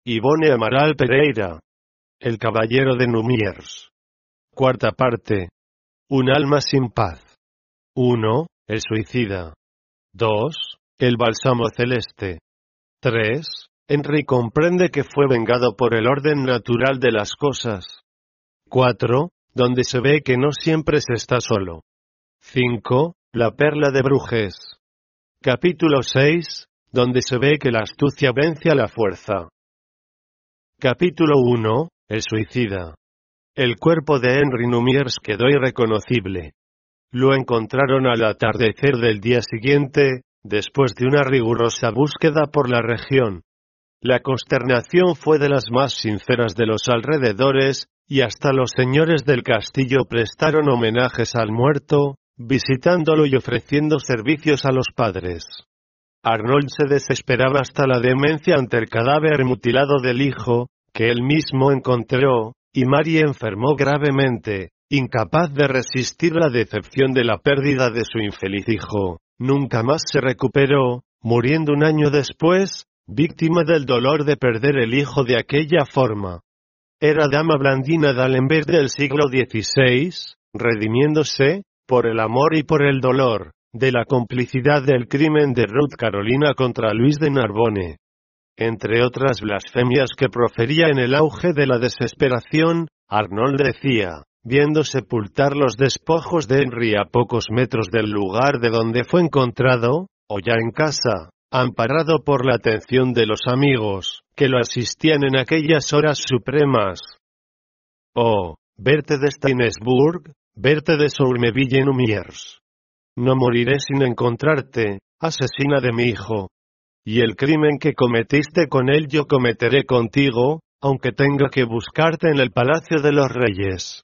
Ivone Amaral Pereira. El caballero de Numiers. Cuarta parte. Un alma sin paz. 1. El suicida. 2. El bálsamo celeste. 3. Henry comprende que fue vengado por el orden natural de las cosas. 4. Donde se ve que no siempre se está solo. 5. La perla de Bruges. Capítulo 6. Donde se ve que la astucia vence a la fuerza. Capítulo 1. El suicida. El cuerpo de Henry Numiers quedó irreconocible. Lo encontraron al atardecer del día siguiente, después de una rigurosa búsqueda por la región. La consternación fue de las más sinceras de los alrededores, y hasta los señores del castillo prestaron homenajes al muerto, visitándolo y ofreciendo servicios a los padres. Arnold se desesperaba hasta la demencia ante el cadáver mutilado del hijo, que él mismo encontró, y Mary enfermó gravemente, incapaz de resistir la decepción de la pérdida de su infeliz hijo. Nunca más se recuperó, muriendo un año después, víctima del dolor de perder el hijo de aquella forma. Era dama Blandina d'Alembert del siglo XVI, redimiéndose, por el amor y por el dolor, de la complicidad del crimen de Ruth Carolina contra Luis de Narbonne. Entre otras blasfemias que profería en el auge de la desesperación, Arnold decía, viendo sepultar los despojos de Henry a pocos metros del lugar de donde fue encontrado, o ya en casa, amparado por la atención de los amigos, que lo asistían en aquellas horas supremas. Oh, Berthe de Steinsburg, Berthe de Sourmeville-Numiers. No moriré sin encontrarte, asesina de mi hijo. Y el crimen que cometiste con él yo cometeré contigo, aunque tenga que buscarte en el palacio de los reyes.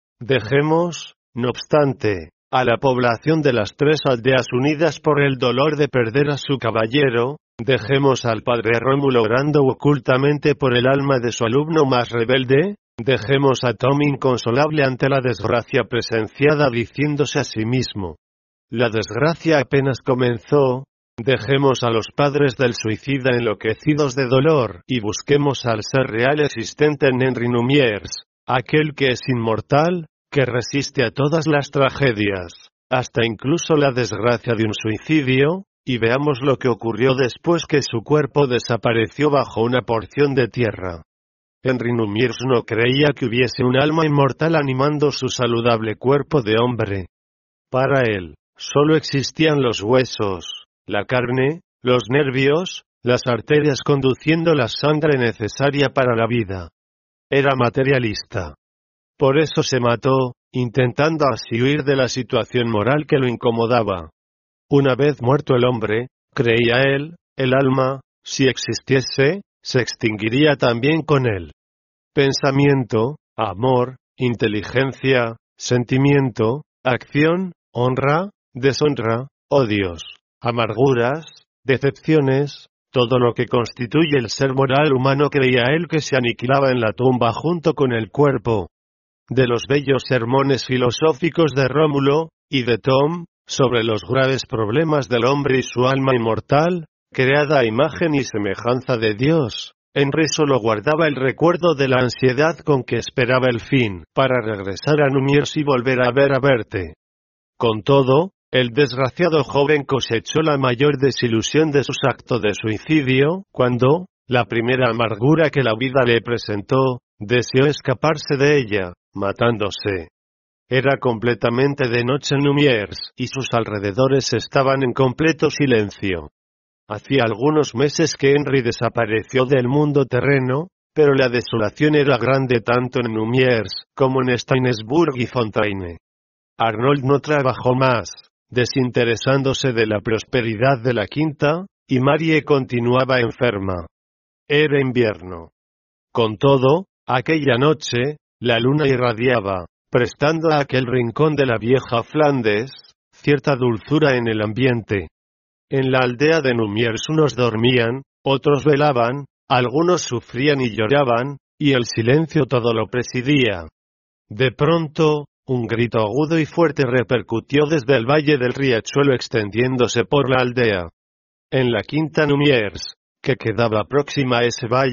Dejemos, no obstante, a la población de las tres aldeas unidas por el dolor de perder a su caballero, dejemos al padre Rómulo orando ocultamente por el alma de su alumno más rebelde, dejemos a Tom inconsolable ante la desgracia presenciada diciéndose a sí mismo. La desgracia apenas comenzó, dejemos a los padres del suicida enloquecidos de dolor y busquemos al ser real existente en Henry Numiers, aquel que es inmortal, que resiste a todas las tragedias, hasta incluso la desgracia de un suicidio, y veamos lo que ocurrió después que su cuerpo desapareció bajo una porción de tierra. Henry Numiers no creía que hubiese un alma inmortal animando su saludable cuerpo de hombre. Para él, solo existían los huesos, la carne, los nervios, las arterias conduciendo la sangre necesaria para la vida. Era materialista. Por eso se mató, intentando así huir de la situación moral que lo incomodaba. Una vez muerto el hombre, creía él, el alma, si existiese, se extinguiría también con él. Pensamiento, amor, inteligencia, sentimiento, acción, honra, deshonra, odios, amarguras, decepciones, todo lo que constituye el ser moral humano creía él que se aniquilaba en la tumba junto con el cuerpo. De los bellos sermones filosóficos de Rómulo, y de Tom, sobre los graves problemas del hombre y su alma inmortal, creada a imagen y semejanza de Dios, Henry solo guardaba el recuerdo de la ansiedad con que esperaba el fin, para regresar a Numiers y volver a ver a Berthe. Con todo, el desgraciado joven cosechó la mayor desilusión de sus actos de suicidio, cuando, la primera amargura que la vida le presentó, deseó escaparse de ella, matándose. Era completamente de noche en Numiers, y sus alrededores estaban en completo silencio. Hacía algunos meses que Henry desapareció del mundo terreno, pero la desolación era grande tanto en Numiers, como en Steinsburg y Fontaine. Arnold no trabajó más, desinteresándose de la prosperidad de la quinta, y Marie continuaba enferma. Era invierno. Con todo, aquella noche, la luna irradiaba, prestando a aquel rincón de la vieja Flandes, cierta dulzura en el ambiente. En la aldea de Numiers unos dormían, otros velaban, algunos sufrían y lloraban, y el silencio todo lo presidía. De pronto, un grito agudo y fuerte repercutió desde el valle del riachuelo extendiéndose por la aldea. En la quinta Numiers, que quedaba próxima a ese valle,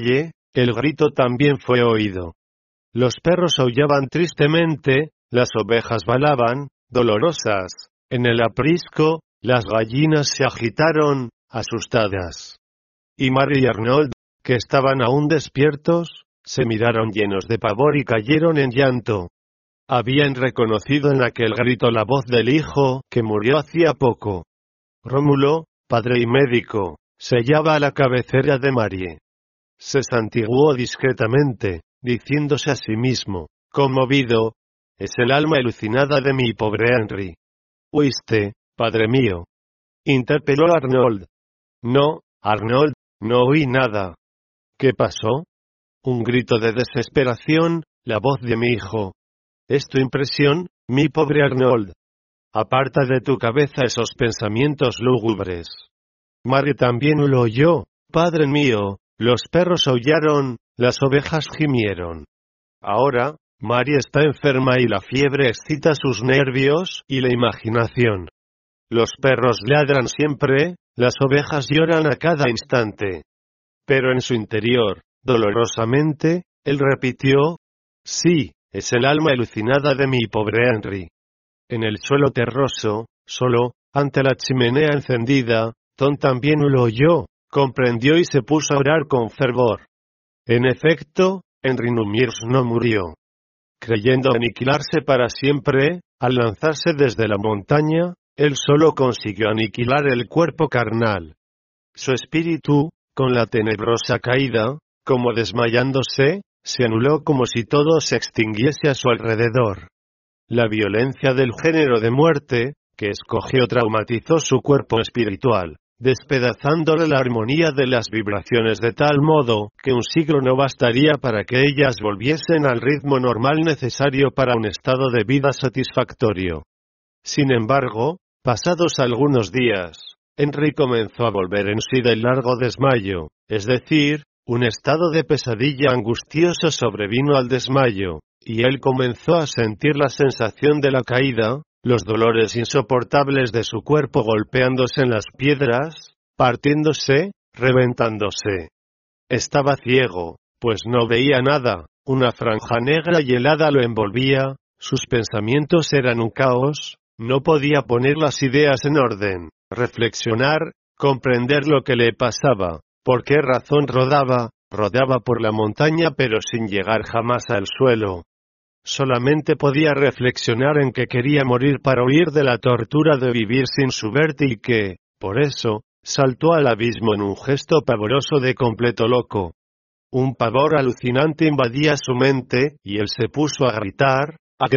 El grito también fue oído. Los perros aullaban tristemente, las ovejas balaban, dolorosas. En el aprisco, las gallinas se agitaron, asustadas. Y Mary y Arnold, que estaban aún despiertos, se miraron llenos de pavor y cayeron en llanto. Habían reconocido en aquel grito la voz del hijo que murió hacía poco. Rómulo, padre y médico, se hallaba a la cabecera de Mary. Se santiguó discretamente, diciéndose a sí mismo, conmovido: «Es el alma alucinada de mi pobre Henry». «¿Oíste, padre mío?», interpeló Arnold. «No, Arnold, no oí nada». «¿Qué pasó?». «Un grito de desesperación, la voz de mi hijo». «¿Es tu impresión, mi pobre Arnold?». «Aparta de tu cabeza esos pensamientos lúgubres». Mary también lo oyó. «Padre mío, los perros aullaron, las ovejas gimieron». Ahora, Mary está enferma y la fiebre excita sus nervios y la imaginación. Los perros ladran siempre, las ovejas lloran a cada instante. Pero en su interior, dolorosamente, él repitió: «Sí, es el alma alucinada de mi pobre Henry». En el suelo terroso, solo, ante la chimenea encendida, Tom también lo oyó, comprendió y se puso a orar con fervor. En efecto, Henry Numiers no murió. Creyendo aniquilarse para siempre, al lanzarse desde la montaña, él solo consiguió aniquilar el cuerpo carnal. Su espíritu, con la tenebrosa caída, como desmayándose, se anuló como si todo se extinguiese a su alrededor. La violencia del género de muerte, que escogió, traumatizó su cuerpo espiritual, despedazándole la armonía de las vibraciones de tal modo que un siglo no bastaría para que ellas volviesen al ritmo normal necesario para un estado de vida satisfactorio. Sin embargo, pasados algunos días, Henry comenzó a volver en sí del largo desmayo, es decir, un estado de pesadilla angustiosa sobrevino al desmayo, y él comenzó a sentir la sensación de la caída, los dolores insoportables de su cuerpo golpeándose en las piedras, partiéndose, reventándose. Estaba ciego, pues no veía nada, una franja negra y helada lo envolvía, sus pensamientos eran un caos, no podía poner las ideas en orden, reflexionar, comprender lo que le pasaba, por qué razón rodaba por la montaña pero sin llegar jamás al suelo. Solamente podía reflexionar en que quería morir para huir de la tortura de vivir sin su Bertie y que, por eso, saltó al abismo en un gesto pavoroso de completo loco. Un pavor alucinante invadía su mente, y él se puso a gritar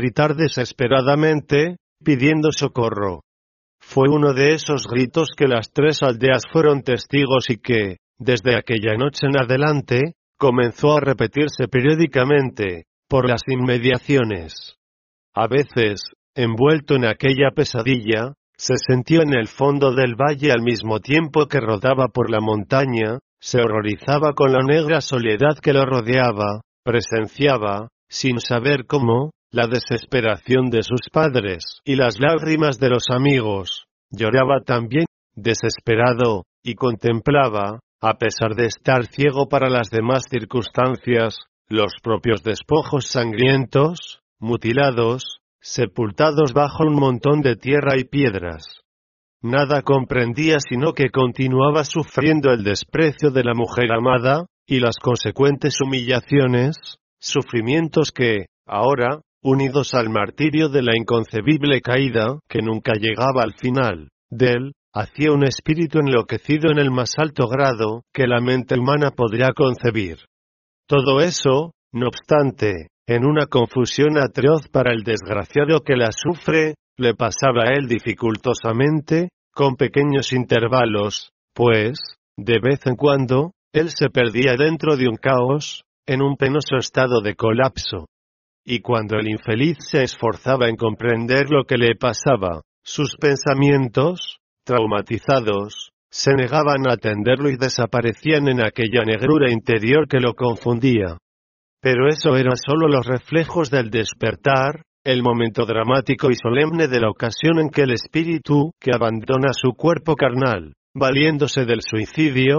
desesperadamente, pidiendo socorro. Fue uno de esos gritos que las 3 aldeas fueron testigos y que, desde aquella noche en adelante, comenzó a repetirse periódicamente, por las inmediaciones. A veces, envuelto en aquella pesadilla, se sentía en el fondo del valle al mismo tiempo que rodaba por la montaña, se horrorizaba con la negra soledad que lo rodeaba, presenciaba, sin saber cómo, la desesperación de sus padres y las lágrimas de los amigos, lloraba también, desesperado, y contemplaba, a pesar de estar ciego para las demás circunstancias, los propios despojos sangrientos, mutilados, sepultados bajo un montón de tierra y piedras. Nada comprendía sino que continuaba sufriendo el desprecio de la mujer amada, y las consecuentes humillaciones, sufrimientos que, ahora, unidos al martirio de la inconcebible caída, que nunca llegaba al final, de él, hacía un espíritu enloquecido en el más alto grado que la mente humana podría concebir. Todo eso, no obstante, en una confusión atroz para el desgraciado que la sufre, le pasaba a él dificultosamente, con pequeños intervalos, pues, de vez en cuando, él se perdía dentro de un caos, en un penoso estado de colapso. Y cuando el infeliz se esforzaba en comprender lo que le pasaba, sus pensamientos, traumatizados, se negaban a atenderlo y desaparecían en aquella negrura interior que lo confundía. Pero eso eran solo los reflejos del despertar, el momento dramático y solemne de la ocasión en que el espíritu, que abandona su cuerpo carnal, valiéndose del suicidio,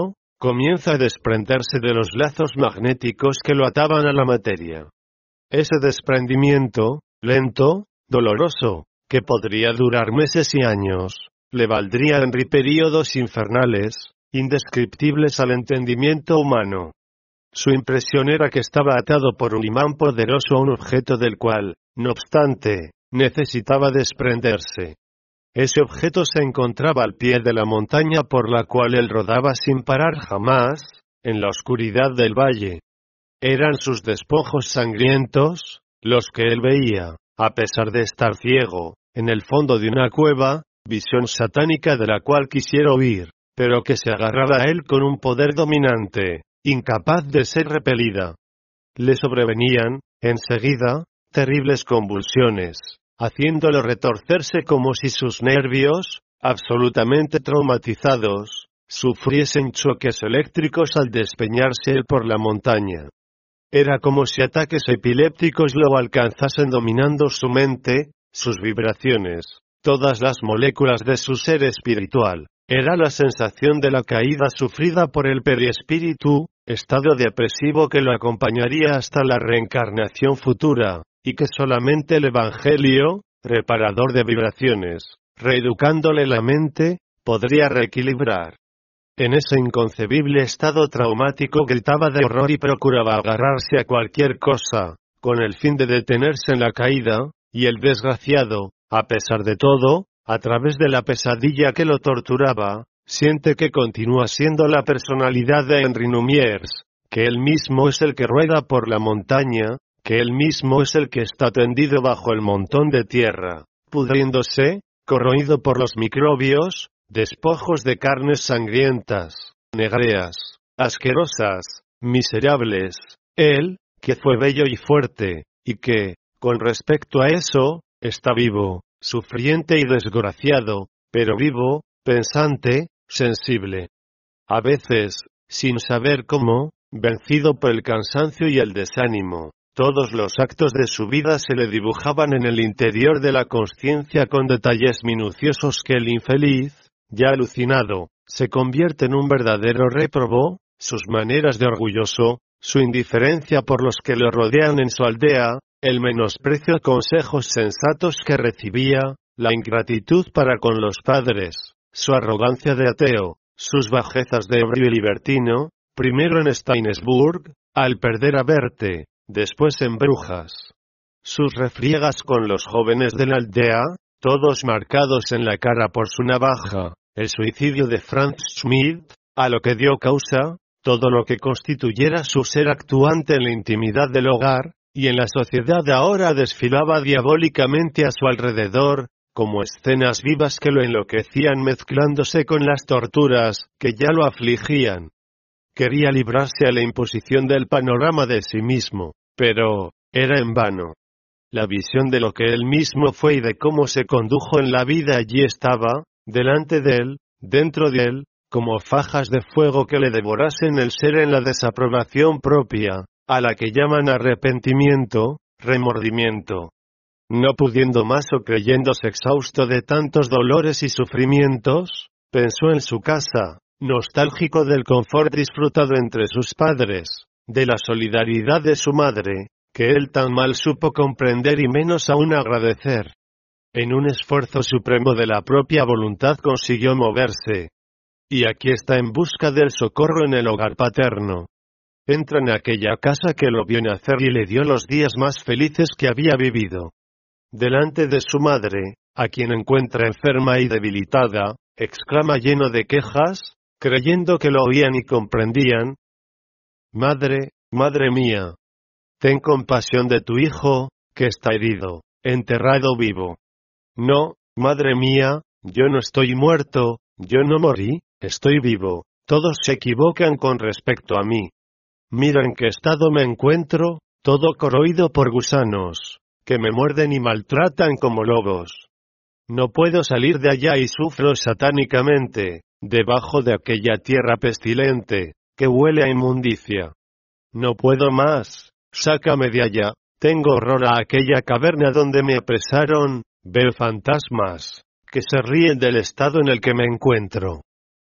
comienza a desprenderse de los lazos magnéticos que lo ataban a la materia. Ese desprendimiento, lento, doloroso, que podría durar meses y años, le valdría en períodos infernales, indescriptibles al entendimiento humano. Su impresión era que estaba atado por un imán poderoso a un objeto del cual, no obstante, necesitaba desprenderse. Ese objeto se encontraba al pie de la montaña por la cual él rodaba sin parar jamás, en la oscuridad del valle. Eran sus despojos sangrientos, los que él veía, a pesar de estar ciego, en el fondo de una cueva, visión satánica de la cual quisiera huir, pero que se agarraba a él con un poder dominante, incapaz de ser repelida. Le sobrevenían, enseguida, terribles convulsiones, haciéndolo retorcerse como si sus nervios, absolutamente traumatizados, sufriesen choques eléctricos al despeñarse él por la montaña. Era como si ataques epilépticos lo alcanzasen dominando su mente, sus vibraciones, todas las moléculas de su ser espiritual. Era la sensación de la caída sufrida por el perispíritu, estado depresivo que lo acompañaría hasta la reencarnación futura, y que solamente el Evangelio, reparador de vibraciones, reeducándole la mente, podría reequilibrar. En ese inconcebible estado traumático gritaba de horror y procuraba agarrarse a cualquier cosa, con el fin de detenerse en la caída, y el desgraciado, a pesar de todo, a través de la pesadilla que lo torturaba, siente que continúa siendo la personalidad de Henri Numiers, que él mismo es el que rueda por la montaña, que él mismo es el que está tendido bajo el montón de tierra, pudriéndose, corroído por los microbios, despojos de carnes sangrientas, negreas, asquerosas, miserables. Él, que fue bello y fuerte, y que, con respecto a eso, está vivo, sufriente y desgraciado, pero vivo, pensante, sensible. A veces, sin saber cómo, vencido por el cansancio y el desánimo, todos los actos de su vida se le dibujaban en el interior de la consciencia con detalles minuciosos que el infeliz, ya alucinado, se convierte en un verdadero réprobo, sus maneras de orgulloso, su indiferencia por los que lo rodean en su aldea, el menosprecio a consejos sensatos que recibía, la ingratitud para con los padres, su arrogancia de ateo, sus bajezas de ebrio y libertino, primero en Steinsburg, al perder a Berthe, después en Brujas. Sus refriegas con los jóvenes de la aldea, todos marcados en la cara por su navaja, el suicidio de Franz Schmidt, a lo que dio causa, todo lo que constituyera su ser actuante en la intimidad del hogar, y en la sociedad ahora desfilaba diabólicamente a su alrededor, como escenas vivas que lo enloquecían mezclándose con las torturas que ya lo afligían. Quería librarse a la imposición del panorama de sí mismo, pero, era en vano. La visión de lo que él mismo fue y de cómo se condujo en la vida allí estaba, delante de él, dentro de él, como fajas de fuego que le devorasen el ser en la desaprobación propia, a la que llaman arrepentimiento, remordimiento. No pudiendo más o creyéndose exhausto de tantos dolores y sufrimientos, pensó en su casa, nostálgico del confort disfrutado entre sus padres, de la solidaridad de su madre, que él tan mal supo comprender y menos aún agradecer. En un esfuerzo supremo de la propia voluntad consiguió moverse. Y aquí está en busca del socorro en el hogar paterno. Entra en aquella casa que lo vio nacer y le dio los días más felices que había vivido. Delante de su madre, a quien encuentra enferma y debilitada, exclama lleno de quejas, creyendo que lo oían y comprendían: «Madre, madre mía, ten compasión de tu hijo, que está herido, enterrado vivo». «No, madre mía, yo no estoy muerto, yo no morí, estoy vivo, todos se equivocan con respecto a mí. Mira en qué estado me encuentro, todo corroído por gusanos, que me muerden y maltratan como lobos. No puedo salir de allá y sufro satánicamente, debajo de aquella tierra pestilente, que huele a inmundicia. No puedo más, sácame de allá, tengo horror a aquella caverna donde me apresaron, veo fantasmas, que se ríen del estado en el que me encuentro.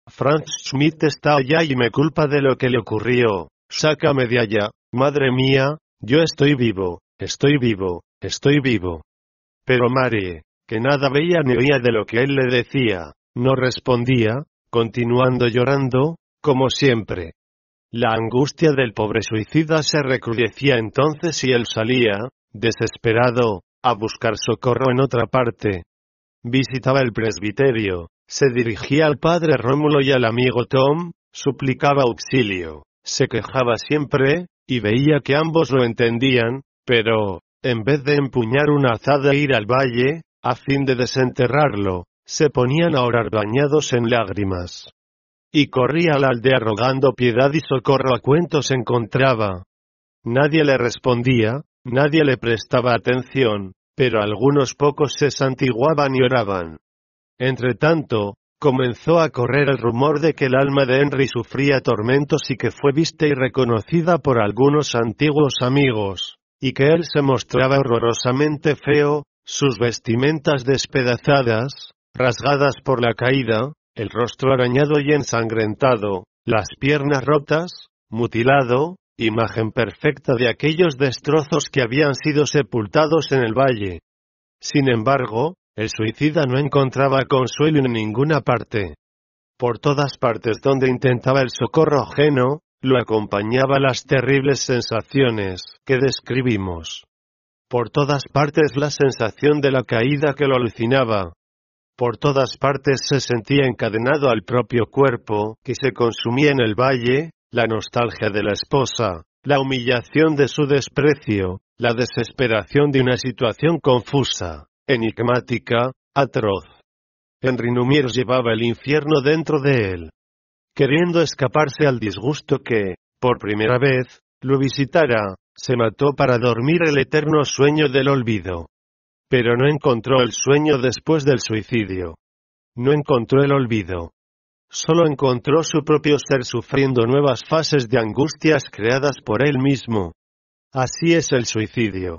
Franz Schmidt está allá y me culpa de lo que le ocurrió. Sácame de allá, madre mía, yo estoy vivo, estoy vivo, estoy vivo. Pero Mary, que nada veía ni oía de lo que él le decía, no respondía, continuando llorando, como siempre. La angustia del pobre suicida se recrudecía entonces y él salía, desesperado, a buscar socorro en otra parte. Visitaba el presbiterio, se dirigía al padre Rómulo y al amigo Tom, suplicaba auxilio, se quejaba siempre, y veía que ambos lo entendían, pero, en vez de empuñar una azada e ir al valle, a fin de desenterrarlo, se ponían a orar bañados en lágrimas. Y corría a la aldea rogando piedad y socorro a cuantos encontraba. Nadie le respondía, nadie le prestaba atención, pero algunos pocos se santiguaban y oraban. Entretanto, comenzó a correr el rumor de que el alma de Henry sufría tormentos y que fue vista y reconocida por algunos antiguos amigos, y que él se mostraba horrorosamente feo, sus vestimentas despedazadas, rasgadas por la caída, el rostro arañado y ensangrentado, las piernas rotas, mutilado, imagen perfecta de aquellos destrozos que habían sido sepultados en el valle. Sin embargo, el suicida no encontraba consuelo en ninguna parte. Por todas partes donde intentaba el socorro ajeno, lo acompañaba las terribles sensaciones que describimos. Por todas partes la sensación de la caída que lo alucinaba. Por todas partes se sentía encadenado al propio cuerpo, que se consumía en el valle, la nostalgia de la esposa, la humillación de su desprecio, la desesperación de una situación confusa, enigmática, atroz. Henry Numiers llevaba el infierno dentro de él. Queriendo escaparse al disgusto que, por primera vez, lo visitara, se mató para dormir el eterno sueño del olvido. Pero no encontró el sueño después del suicidio. No encontró el olvido. Solo encontró su propio ser sufriendo nuevas fases de angustias creadas por él mismo. Así es el suicidio.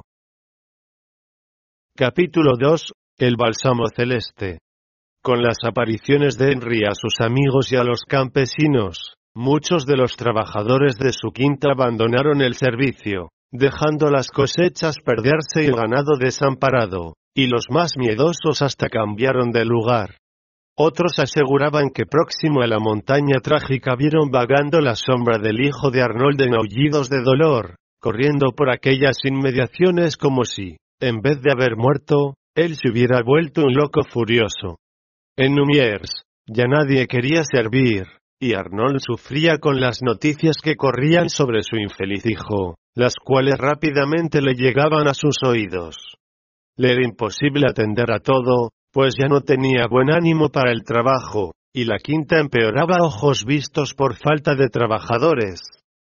Capítulo 2. El bálsamo celeste. Con las apariciones de Henry a sus amigos y a los campesinos, muchos de los trabajadores de su quinta abandonaron el servicio, dejando las cosechas perderse y el ganado desamparado, y los más miedosos hasta cambiaron de lugar. Otros aseguraban que próximo a la montaña trágica vieron vagando la sombra del hijo de Arnold en aullidos de dolor, corriendo por aquellas inmediaciones como si, en vez de haber muerto, él se hubiera vuelto un loco furioso. En Numiers, ya nadie quería servir, y Arnold sufría con las noticias que corrían sobre su infeliz hijo, las cuales rápidamente le llegaban a sus oídos. Le era imposible atender a todo, pues ya no tenía buen ánimo para el trabajo, y la quinta empeoraba a ojos vistos por falta de trabajadores.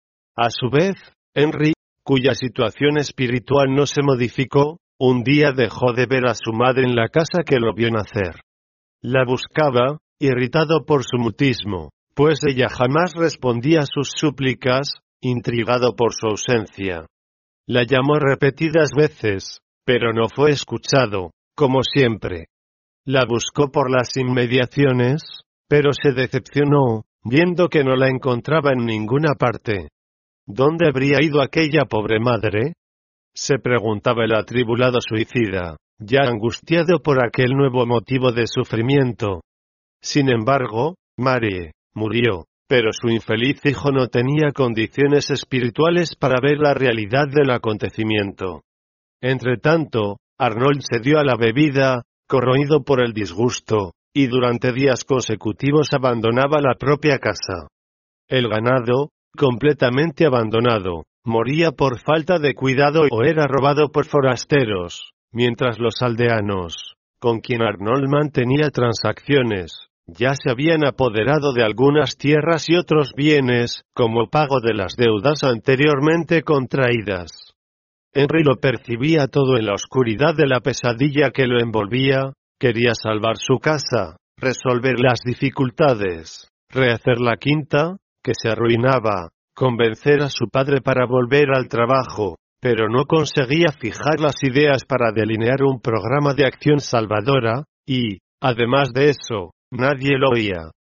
A su vez, Henry, cuya situación espiritual no se modificó, un día dejó de ver a su madre en la casa que lo vio nacer. La buscaba, irritado por su mutismo, pues ella jamás respondía a sus súplicas, intrigado por su ausencia. La llamó repetidas veces, pero no fue escuchado, como siempre. La buscó por las inmediaciones, pero se decepcionó, viendo que no la encontraba en ninguna parte. ¿Dónde habría ido aquella pobre madre? Se preguntaba el atribulado suicida, ya angustiado por aquel nuevo motivo de sufrimiento. Sin embargo, Mary murió, pero su infeliz hijo no tenía condiciones espirituales para ver la realidad del acontecimiento. Entretanto, Arnold se dio a la bebida, corroído por el disgusto, y durante días consecutivos abandonaba la propia casa. El ganado, completamente abandonado, moría por falta de cuidado o era robado por forasteros, mientras los aldeanos, con quien Arnold mantenía transacciones, ya se habían apoderado de algunas tierras y otros bienes, como pago de las deudas anteriormente contraídas. Henry lo percibía todo en la oscuridad de la pesadilla que lo envolvía, quería salvar su casa, resolver las dificultades, rehacer la quinta, que se arruinaba, convencer a su padre para volver al trabajo, pero no conseguía fijar las ideas para delinear un programa de acción salvadora, y, además de eso, nadie lo oía,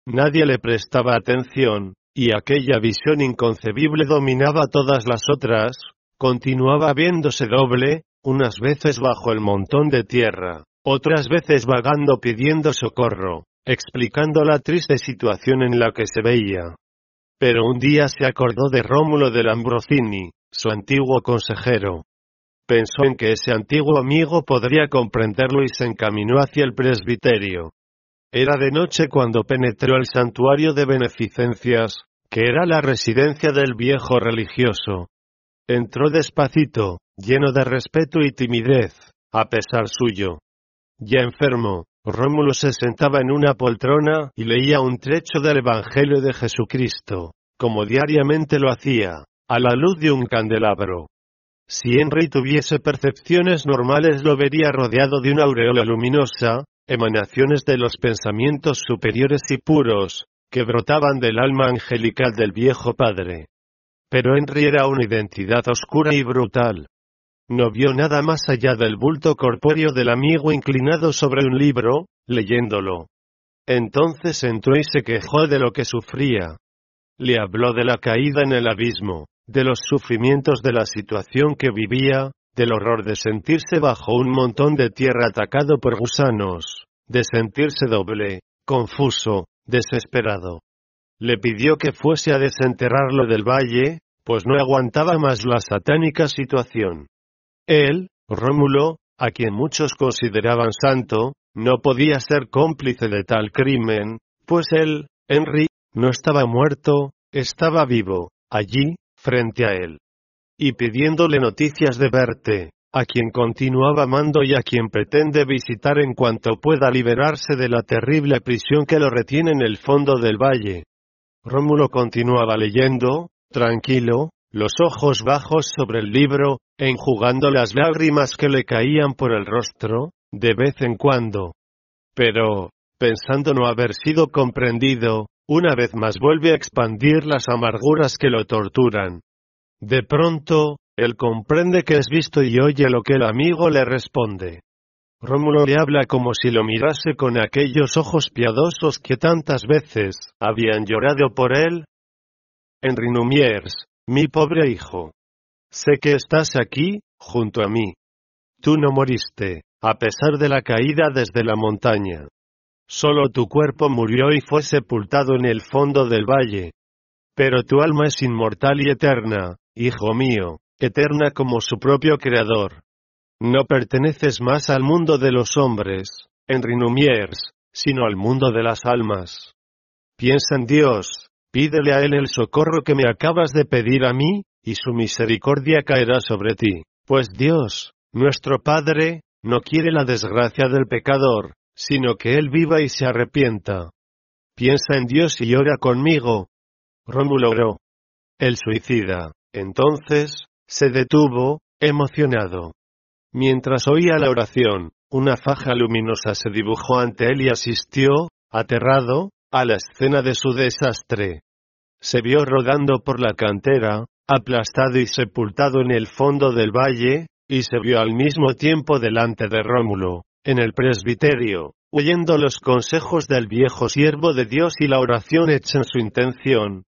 Nadie le prestaba atención, y aquella visión inconcebible dominaba todas las otras. Continuaba viéndose doble, unas veces bajo el montón de tierra, otras veces vagando pidiendo socorro, explicando la triste situación en la que se veía. Pero un día se acordó de Rómulo de Lambrosini, su antiguo consejero. Pensó en que ese antiguo amigo podría comprenderlo y se encaminó hacia el presbiterio. Era de noche cuando penetró el santuario de beneficencias, que era la residencia del viejo religioso. Entró despacito, lleno de respeto y timidez, a pesar suyo. Ya enfermo, Rómulo se sentaba en una poltrona y leía un trecho del Evangelio de Jesucristo, como diariamente lo hacía, a la luz de un candelabro. Si Henry tuviese percepciones normales lo vería rodeado de una aureola luminosa, emanaciones de los pensamientos superiores y puros, que brotaban del alma angelical del viejo padre. Pero Henry era una identidad oscura y brutal. No vio nada más allá del bulto corpóreo del amigo inclinado sobre un libro, leyéndolo. Entonces entró y se quejó de lo que sufría. Le habló de la caída en el abismo, de los sufrimientos de la situación que vivía, del horror de sentirse bajo un montón de tierra atacado por gusanos, de sentirse doble, confuso, desesperado. Le pidió que fuese a desenterrarlo del valle, pues no aguantaba más la satánica situación. Él, Rómulo, a quien muchos consideraban santo, no podía ser cómplice de tal crimen, pues él, Henry, no estaba muerto, estaba vivo, allí, frente a él. Y pidiéndole noticias de Berthe, a quien continuaba amando y a quien pretende visitar en cuanto pueda liberarse de la terrible prisión que lo retiene en el fondo del valle. Rómulo continuaba leyendo, tranquilo, los ojos bajos sobre el libro, enjugando las lágrimas que le caían por el rostro, de vez en cuando. Pero, pensando no haber sido comprendido, una vez más vuelve a expandir las amarguras que lo torturan. De pronto, él comprende que es visto y oye lo que el amigo le responde. Rómulo le habla como si lo mirase con aquellos ojos piadosos que tantas veces habían llorado por él. Henry Numiers, mi pobre hijo. Sé que estás aquí, junto a mí. Tú no moriste, a pesar de la caída desde la montaña. Solo tu cuerpo murió y fue sepultado en el fondo del valle. Pero tu alma es inmortal y eterna, hijo mío, eterna como su propio creador. No perteneces más al mundo de los hombres, Henry Numiers, sino al mundo de las almas. Piensa en Dios, pídele a Él el socorro que me acabas de pedir a mí, y su misericordia caerá sobre ti, pues Dios, nuestro Padre, no quiere la desgracia del pecador, sino que él viva y se arrepienta. Piensa en Dios y ora conmigo. Rómulo oró. El suicida, entonces, se detuvo, emocionado. Mientras oía la oración, una faja luminosa se dibujó ante él y asistió, aterrado, a la escena de su desastre. Se vio rodando por la cantera, aplastado y sepultado en el fondo del valle, y se vio al mismo tiempo delante de Rómulo, en el presbiterio, oyendo los consejos del viejo siervo de Dios y la oración hecha en su intención.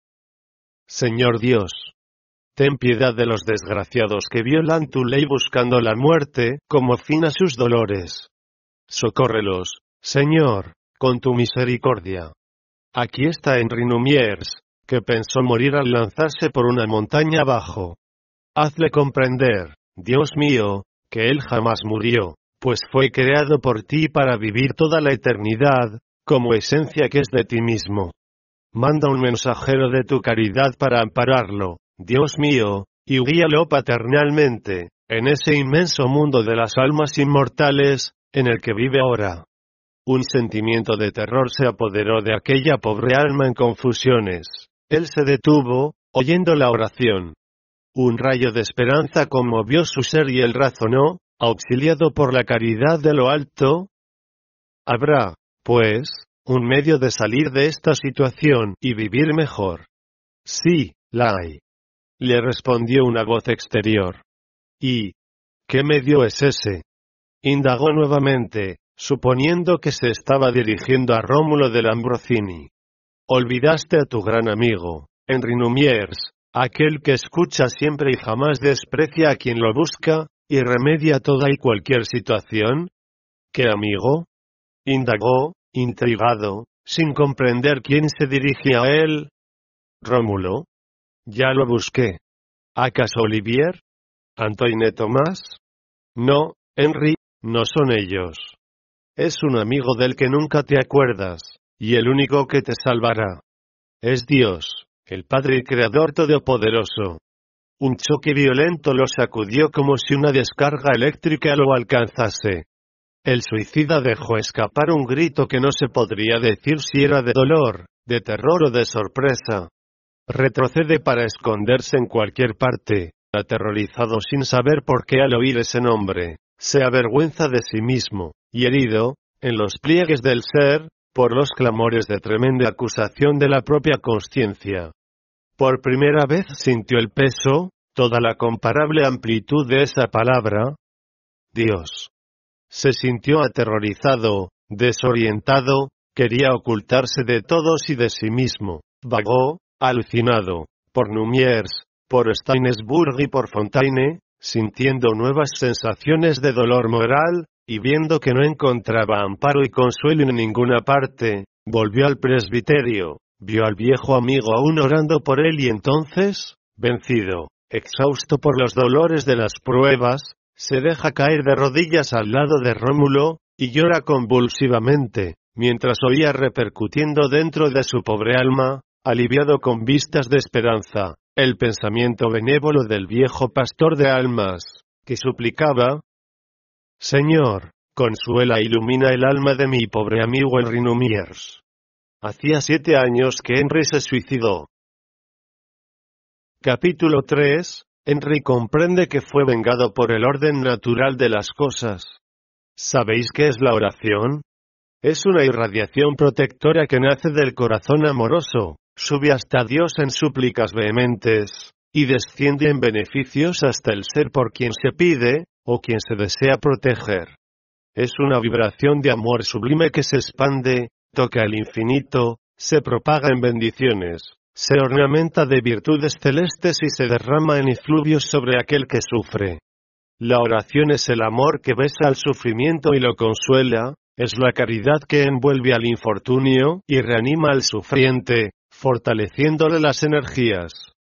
Señor Dios, ten piedad de los desgraciados que violan tu ley buscando la muerte, como fin a sus dolores. Socórrelos, Señor, con tu misericordia. Aquí está Henry Numiers, que pensó morir al lanzarse por una montaña abajo. Hazle comprender, Dios mío, que él jamás murió, pues fue creado por ti para vivir toda la eternidad, como esencia que es de ti mismo. Manda un mensajero de tu caridad para ampararlo, Dios mío, y guíalo paternalmente, en ese inmenso mundo de las almas inmortales, en el que vive ahora. Un sentimiento de terror se apoderó de aquella pobre alma en confusiones. Él se detuvo, oyendo la oración. Un rayo de esperanza conmovió su ser y él razonó, auxiliado por la caridad de lo alto. Habrá, pues, un medio de salir de esta situación y vivir mejor. Sí, la hay. Le respondió una voz exterior. ¿Y qué medio es ese? Indagó nuevamente, suponiendo que se estaba dirigiendo a Rómulo de Lambrosini. Olvidaste a tu gran amigo, Henri Numiers, aquel que escucha siempre y jamás desprecia a quien lo busca, y remedia toda y cualquier situación. ¿Qué amigo? Indagó, intrigado, sin comprender quién se dirigía a él. Rómulo. Ya lo busqué. ¿Acaso Olivier? ¿Antoine Tomás? No, Henri, no son ellos. Es un amigo del que nunca te acuerdas, y el único que te salvará. Es Dios, el Padre y Creador Todopoderoso. Un choque violento lo sacudió como si una descarga eléctrica lo alcanzase. El suicida dejó escapar un grito que no se podría decir si era de dolor, de terror o de sorpresa. Retrocede para esconderse en cualquier parte, aterrorizado sin saber por qué al oír ese nombre, se avergüenza de sí mismo, y herido, en los pliegues del ser, por los clamores de tremenda acusación de la propia consciencia. Por primera vez sintió el peso, toda la comparable amplitud de esa palabra. Dios. Se sintió aterrorizado, desorientado, quería ocultarse de todos y de sí mismo, vagó, alucinado, por Numiers, por Stainsburg y por Fontaine, sintiendo nuevas sensaciones de dolor moral, y viendo que no encontraba amparo y consuelo en ninguna parte, volvió al presbiterio, vio al viejo amigo aún orando por él y entonces, vencido, exhausto por los dolores de las pruebas, se deja caer de rodillas al lado de Rómulo, y llora convulsivamente, mientras oía repercutiendo dentro de su pobre alma, aliviado con vistas de esperanza, el pensamiento benévolo del viejo pastor de almas, que suplicaba: Señor, consuela e ilumina el alma de mi pobre amigo Henri Numiers. Hacía 7 años que Henri se suicidó. Capítulo 3. Henri comprende que fue vengado por el orden natural de las cosas. ¿Sabéis qué es la oración? Es una irradiación protectora que nace del corazón amoroso, sube hasta Dios en súplicas vehementes, y desciende en beneficios hasta el ser por quien se pide, o quien se desea proteger. Es una vibración de amor sublime que se expande, toca el infinito, se propaga en bendiciones, se ornamenta de virtudes celestes y se derrama en efluvios sobre aquel que sufre. La oración es el amor que besa al sufrimiento y lo consuela, es la caridad que envuelve al infortunio y reanima al sufriente, fortaleciéndole las energías.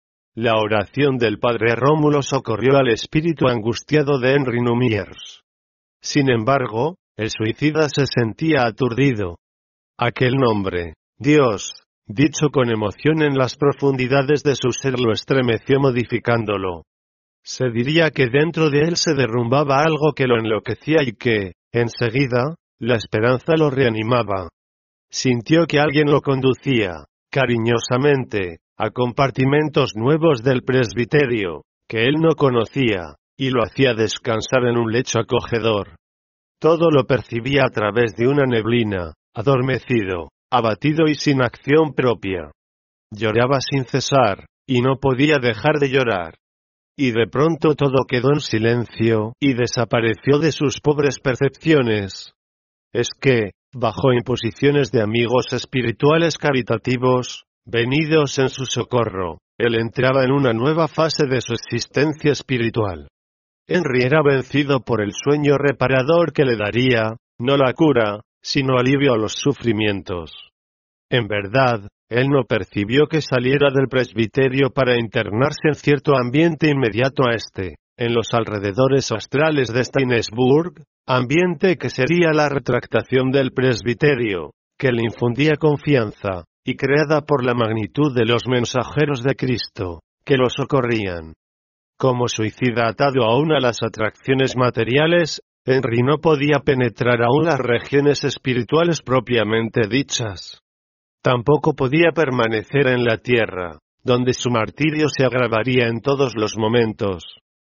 La oración del padre Rómulo socorrió al espíritu angustiado de Henri Numiers. Sin embargo, el suicida se sentía aturdido. Aquel nombre, Dios, dicho con emoción en las profundidades de su ser, lo estremeció modificándolo. Se diría que dentro de él se derrumbaba algo que lo enloquecía y que, enseguida, la esperanza lo reanimaba. Sintió que alguien lo conducía, cariñosamente, a compartimentos nuevos del presbiterio, que él no conocía, y lo hacía descansar en un lecho acogedor. Todo lo percibía a través de una neblina, adormecido, abatido y sin acción propia. Lloraba sin cesar, y no podía dejar de llorar. Y de pronto todo quedó en silencio, y desapareció de sus pobres percepciones. Es que, bajo imposiciones de amigos espirituales caritativos, venidos en su socorro, él entraba en una nueva fase de su existencia espiritual. Henri era vencido por el sueño reparador que le daría, no la cura, sino alivio a los sufrimientos. En verdad, él no percibió que saliera del presbiterio para internarse en cierto ambiente inmediato a este, en los alrededores astrales de Stainsburg, ambiente que sería la retractación del presbiterio, que le infundía confianza, y creada por la magnitud de los mensajeros de Cristo, que lo socorrían. Como suicida atado aún a las atracciones materiales, Henri no podía penetrar aún las regiones espirituales propiamente dichas. Tampoco podía permanecer en la tierra, donde su martirio se agravaría en todos los momentos.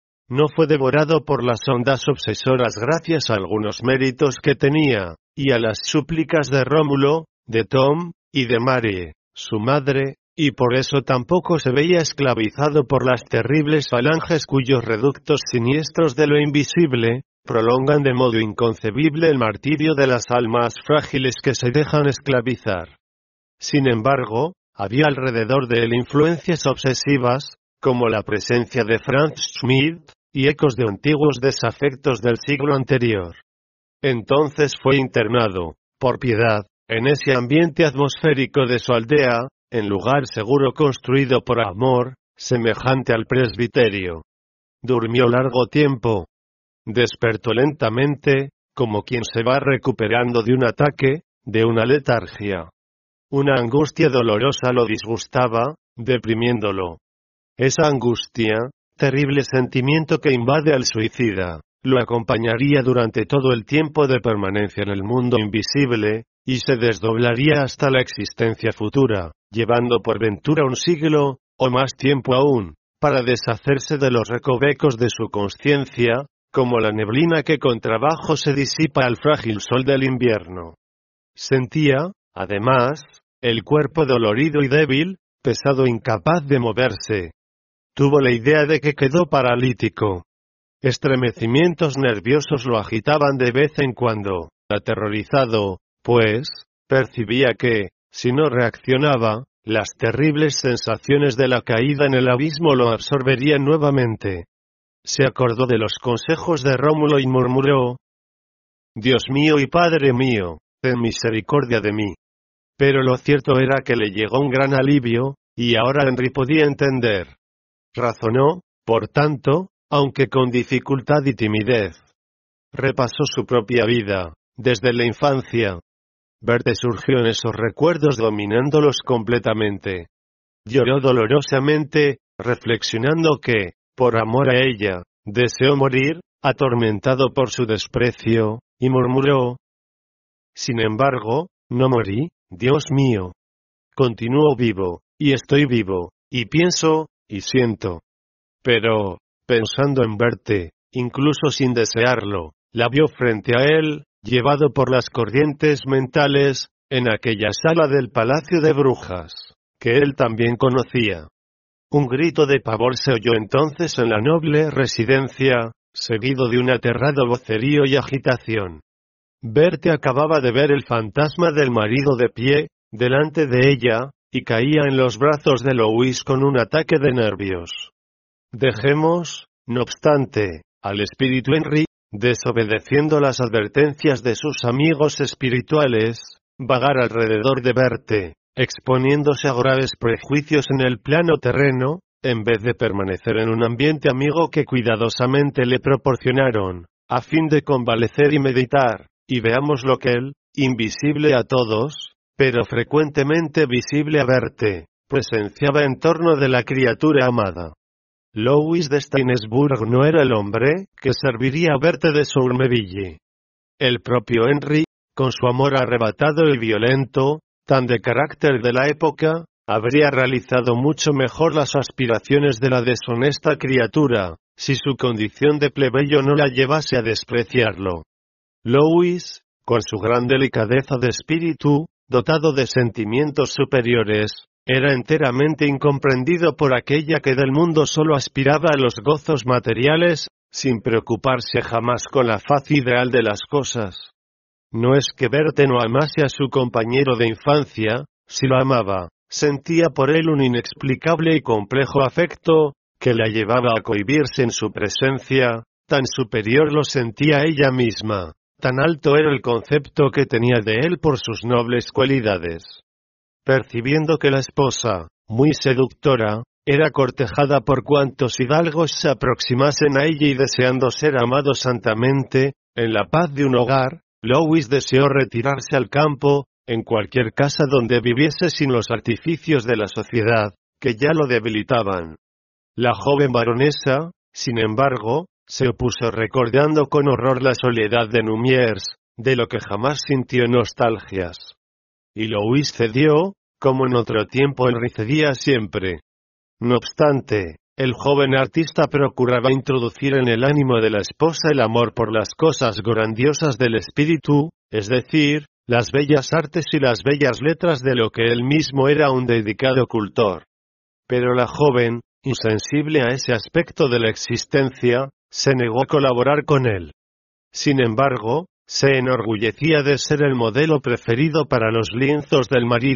No fue devorado por las ondas obsesoras gracias a algunos méritos que tenía, y a las súplicas de Rómulo, de Tom, y de Marie, su madre, y por eso tampoco se veía esclavizado por las terribles falanges cuyos reductos siniestros de lo invisible, prolongan de modo inconcebible el martirio de las almas frágiles que se dejan esclavizar. Sin embargo, había alrededor de él influencias obsesivas, como la presencia de Franz Schmidt, y ecos de antiguos desafectos del siglo anterior. Entonces fue internado, por piedad, en ese ambiente atmosférico de su aldea, en lugar seguro construido por amor, semejante al presbiterio. Durmió largo tiempo. Despertó lentamente, como quien se va recuperando de un ataque, de una letargia. Una angustia dolorosa lo disgustaba, deprimiéndolo. Esa angustia, terrible sentimiento que invade al suicida, lo acompañaría durante todo el tiempo de permanencia en el mundo invisible, y se desdoblaría hasta la existencia futura, llevando por ventura un siglo, o más tiempo aún, para deshacerse de los recovecos de su consciencia, como la neblina que con trabajo se disipa al frágil sol del invierno. Sentía, además, el cuerpo dolorido y débil, pesado e incapaz de moverse. Tuvo la idea de que quedó paralítico. Estremecimientos nerviosos lo agitaban de vez en cuando, aterrorizado, pues, percibía que, si no reaccionaba, las terribles sensaciones de la caída en el abismo lo absorberían nuevamente. Se acordó de los consejos de Rómulo y murmuró: «Dios mío y Padre mío, ten misericordia de mí». Pero lo cierto era que le llegó un gran alivio, y ahora Henry podía entender. Razonó, por tanto, aunque con dificultad y timidez. Repasó su propia vida, desde la infancia. Berthe surgió en esos recuerdos dominándolos completamente. Lloró dolorosamente, reflexionando que, por amor a ella, deseó morir, atormentado por su desprecio, y murmuró: «Sin embargo, no morí, Dios mío. Continúo vivo, y estoy vivo, y pienso, y siento». Pero, pensando en Berthe, incluso sin desearlo, la vio frente a él, llevado por las corrientes mentales, en aquella sala del Palacio de Brujas, que él también conocía. Un grito de pavor se oyó entonces en la noble residencia, seguido de un aterrado vocerío y agitación. Berthe acababa de ver el fantasma del marido de pie, delante de ella, y caía en los brazos de Louis con un ataque de nervios. Dejemos, no obstante, al espíritu Henry, desobedeciendo las advertencias de sus amigos espirituales, vagar alrededor de Berthe, exponiéndose a graves prejuicios en el plano terreno, en vez de permanecer en un ambiente amigo que cuidadosamente le proporcionaron, a fin de convalecer y meditar, y veamos lo que él, invisible a todos, pero frecuentemente visible a Berthe, presenciaba en torno de la criatura amada. Louis de Stainsburg no era el hombre que serviría a Berthe de Sourmeville. El propio Henry, con su amor arrebatado y violento, tan de carácter de la época, habría realizado mucho mejor las aspiraciones de la deshonesta criatura, si su condición de plebeyo no la llevase a despreciarlo. Louis, con su gran delicadeza de espíritu, dotado de sentimientos superiores, era enteramente incomprendido por aquella que del mundo solo aspiraba a los gozos materiales, sin preocuparse jamás con la faz ideal de las cosas. No es que Berthe no amase a su compañero de infancia, si lo amaba, sentía por él un inexplicable y complejo afecto, que la llevaba a cohibirse en su presencia, tan superior lo sentía ella misma, tan alto era el concepto que tenía de él por sus nobles cualidades. Percibiendo que la esposa, muy seductora, era cortejada por cuantos hidalgos se aproximasen a ella y deseando ser amado santamente, en la paz de un hogar, Louis deseó retirarse al campo, en cualquier casa donde viviese sin los artificios de la sociedad, que ya lo debilitaban. La joven baronesa, sin embargo, se opuso recordando con horror la soledad de Numiers, de lo que jamás sintió nostalgias. Y Louis cedió, como en otro tiempo Henry cedía siempre. No obstante, el joven artista procuraba introducir en el ánimo de la esposa el amor por las cosas grandiosas del espíritu, es decir, las bellas artes y las bellas letras de lo que él mismo era un dedicado cultor. Pero la joven, insensible a ese aspecto de la existencia, se negó a colaborar con él. Sin embargo, se enorgullecía de ser el modelo preferido para los lienzos del marido,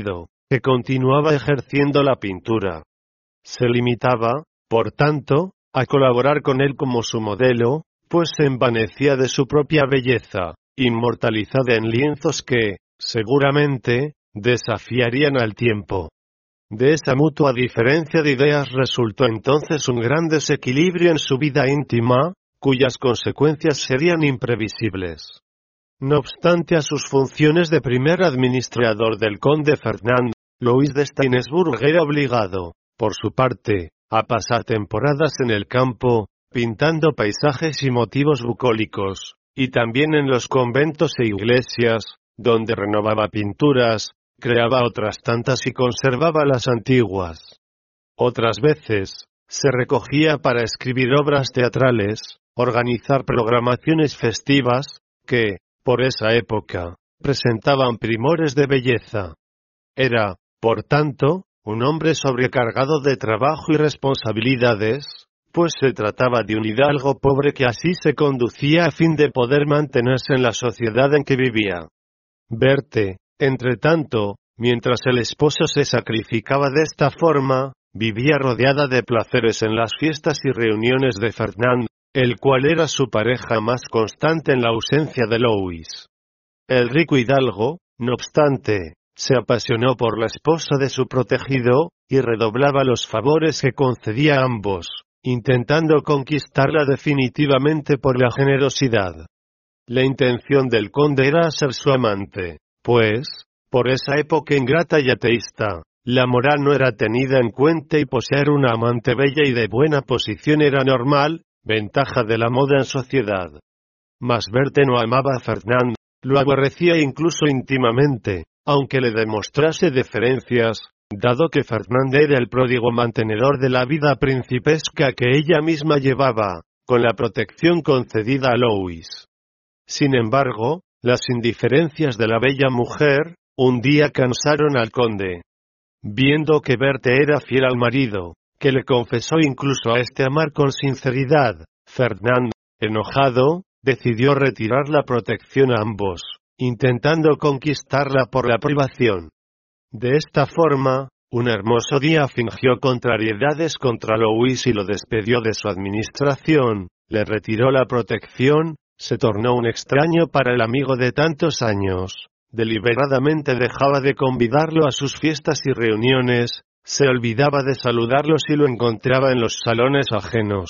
que continuaba ejerciendo la pintura. Se limitaba, por tanto, a colaborar con él como su modelo, pues se envanecía de su propia belleza, inmortalizada en lienzos que, seguramente, desafiarían al tiempo. De esa mutua diferencia de ideas resultó entonces un gran desequilibrio en su vida íntima, cuyas consecuencias serían imprevisibles. No obstante a sus funciones de primer administrador del conde Fernand, Louis de Stainsburg era obligado, por su parte, a pasar temporadas en el campo, pintando paisajes y motivos bucólicos, y también en los conventos e iglesias, donde renovaba pinturas, creaba otras tantas y conservaba las antiguas. Otras veces, se recogía para escribir obras teatrales, organizar programaciones festivas, que, por esa época, presentaban primores de belleza. Era, por tanto, un hombre sobrecargado de trabajo y responsabilidades, pues se trataba de un hidalgo pobre que así se conducía a fin de poder mantenerse en la sociedad en que vivía. Berthe, entretanto, mientras el esposo se sacrificaba de esta forma, vivía rodeada de placeres en las fiestas y reuniones de Fernand, el cual era su pareja más constante en la ausencia de Louis. El rico hidalgo, no obstante, se apasionó por la esposa de su protegido, y redoblaba los favores que concedía a ambos, intentando conquistarla definitivamente por la generosidad. La intención del conde era ser su amante, pues, por esa época ingrata y ateísta, la moral no era tenida en cuenta y poseer una amante bella y de buena posición era normal, ventaja de la moda en sociedad. Mas Berthe no amaba a Fernand, lo aborrecía incluso íntimamente, aunque le demostrase deferencias, dado que Fernand era el pródigo mantenedor de la vida principesca que ella misma llevaba, con la protección concedida a Louis. Sin embargo, las indiferencias de la bella mujer, un día cansaron al conde. Viendo que Berthe era fiel al marido, que le confesó incluso a este amar con sinceridad, Fernand, enojado, decidió retirar la protección a ambos, intentando conquistarla por la privación. De esta forma, un hermoso día fingió contrariedades contra Louis y lo despidió de su administración, le retiró la protección, se tornó un extraño para el amigo de tantos años, deliberadamente dejaba de convidarlo a sus fiestas y reuniones, se olvidaba de saludarlo si lo encontraba en los salones ajenos.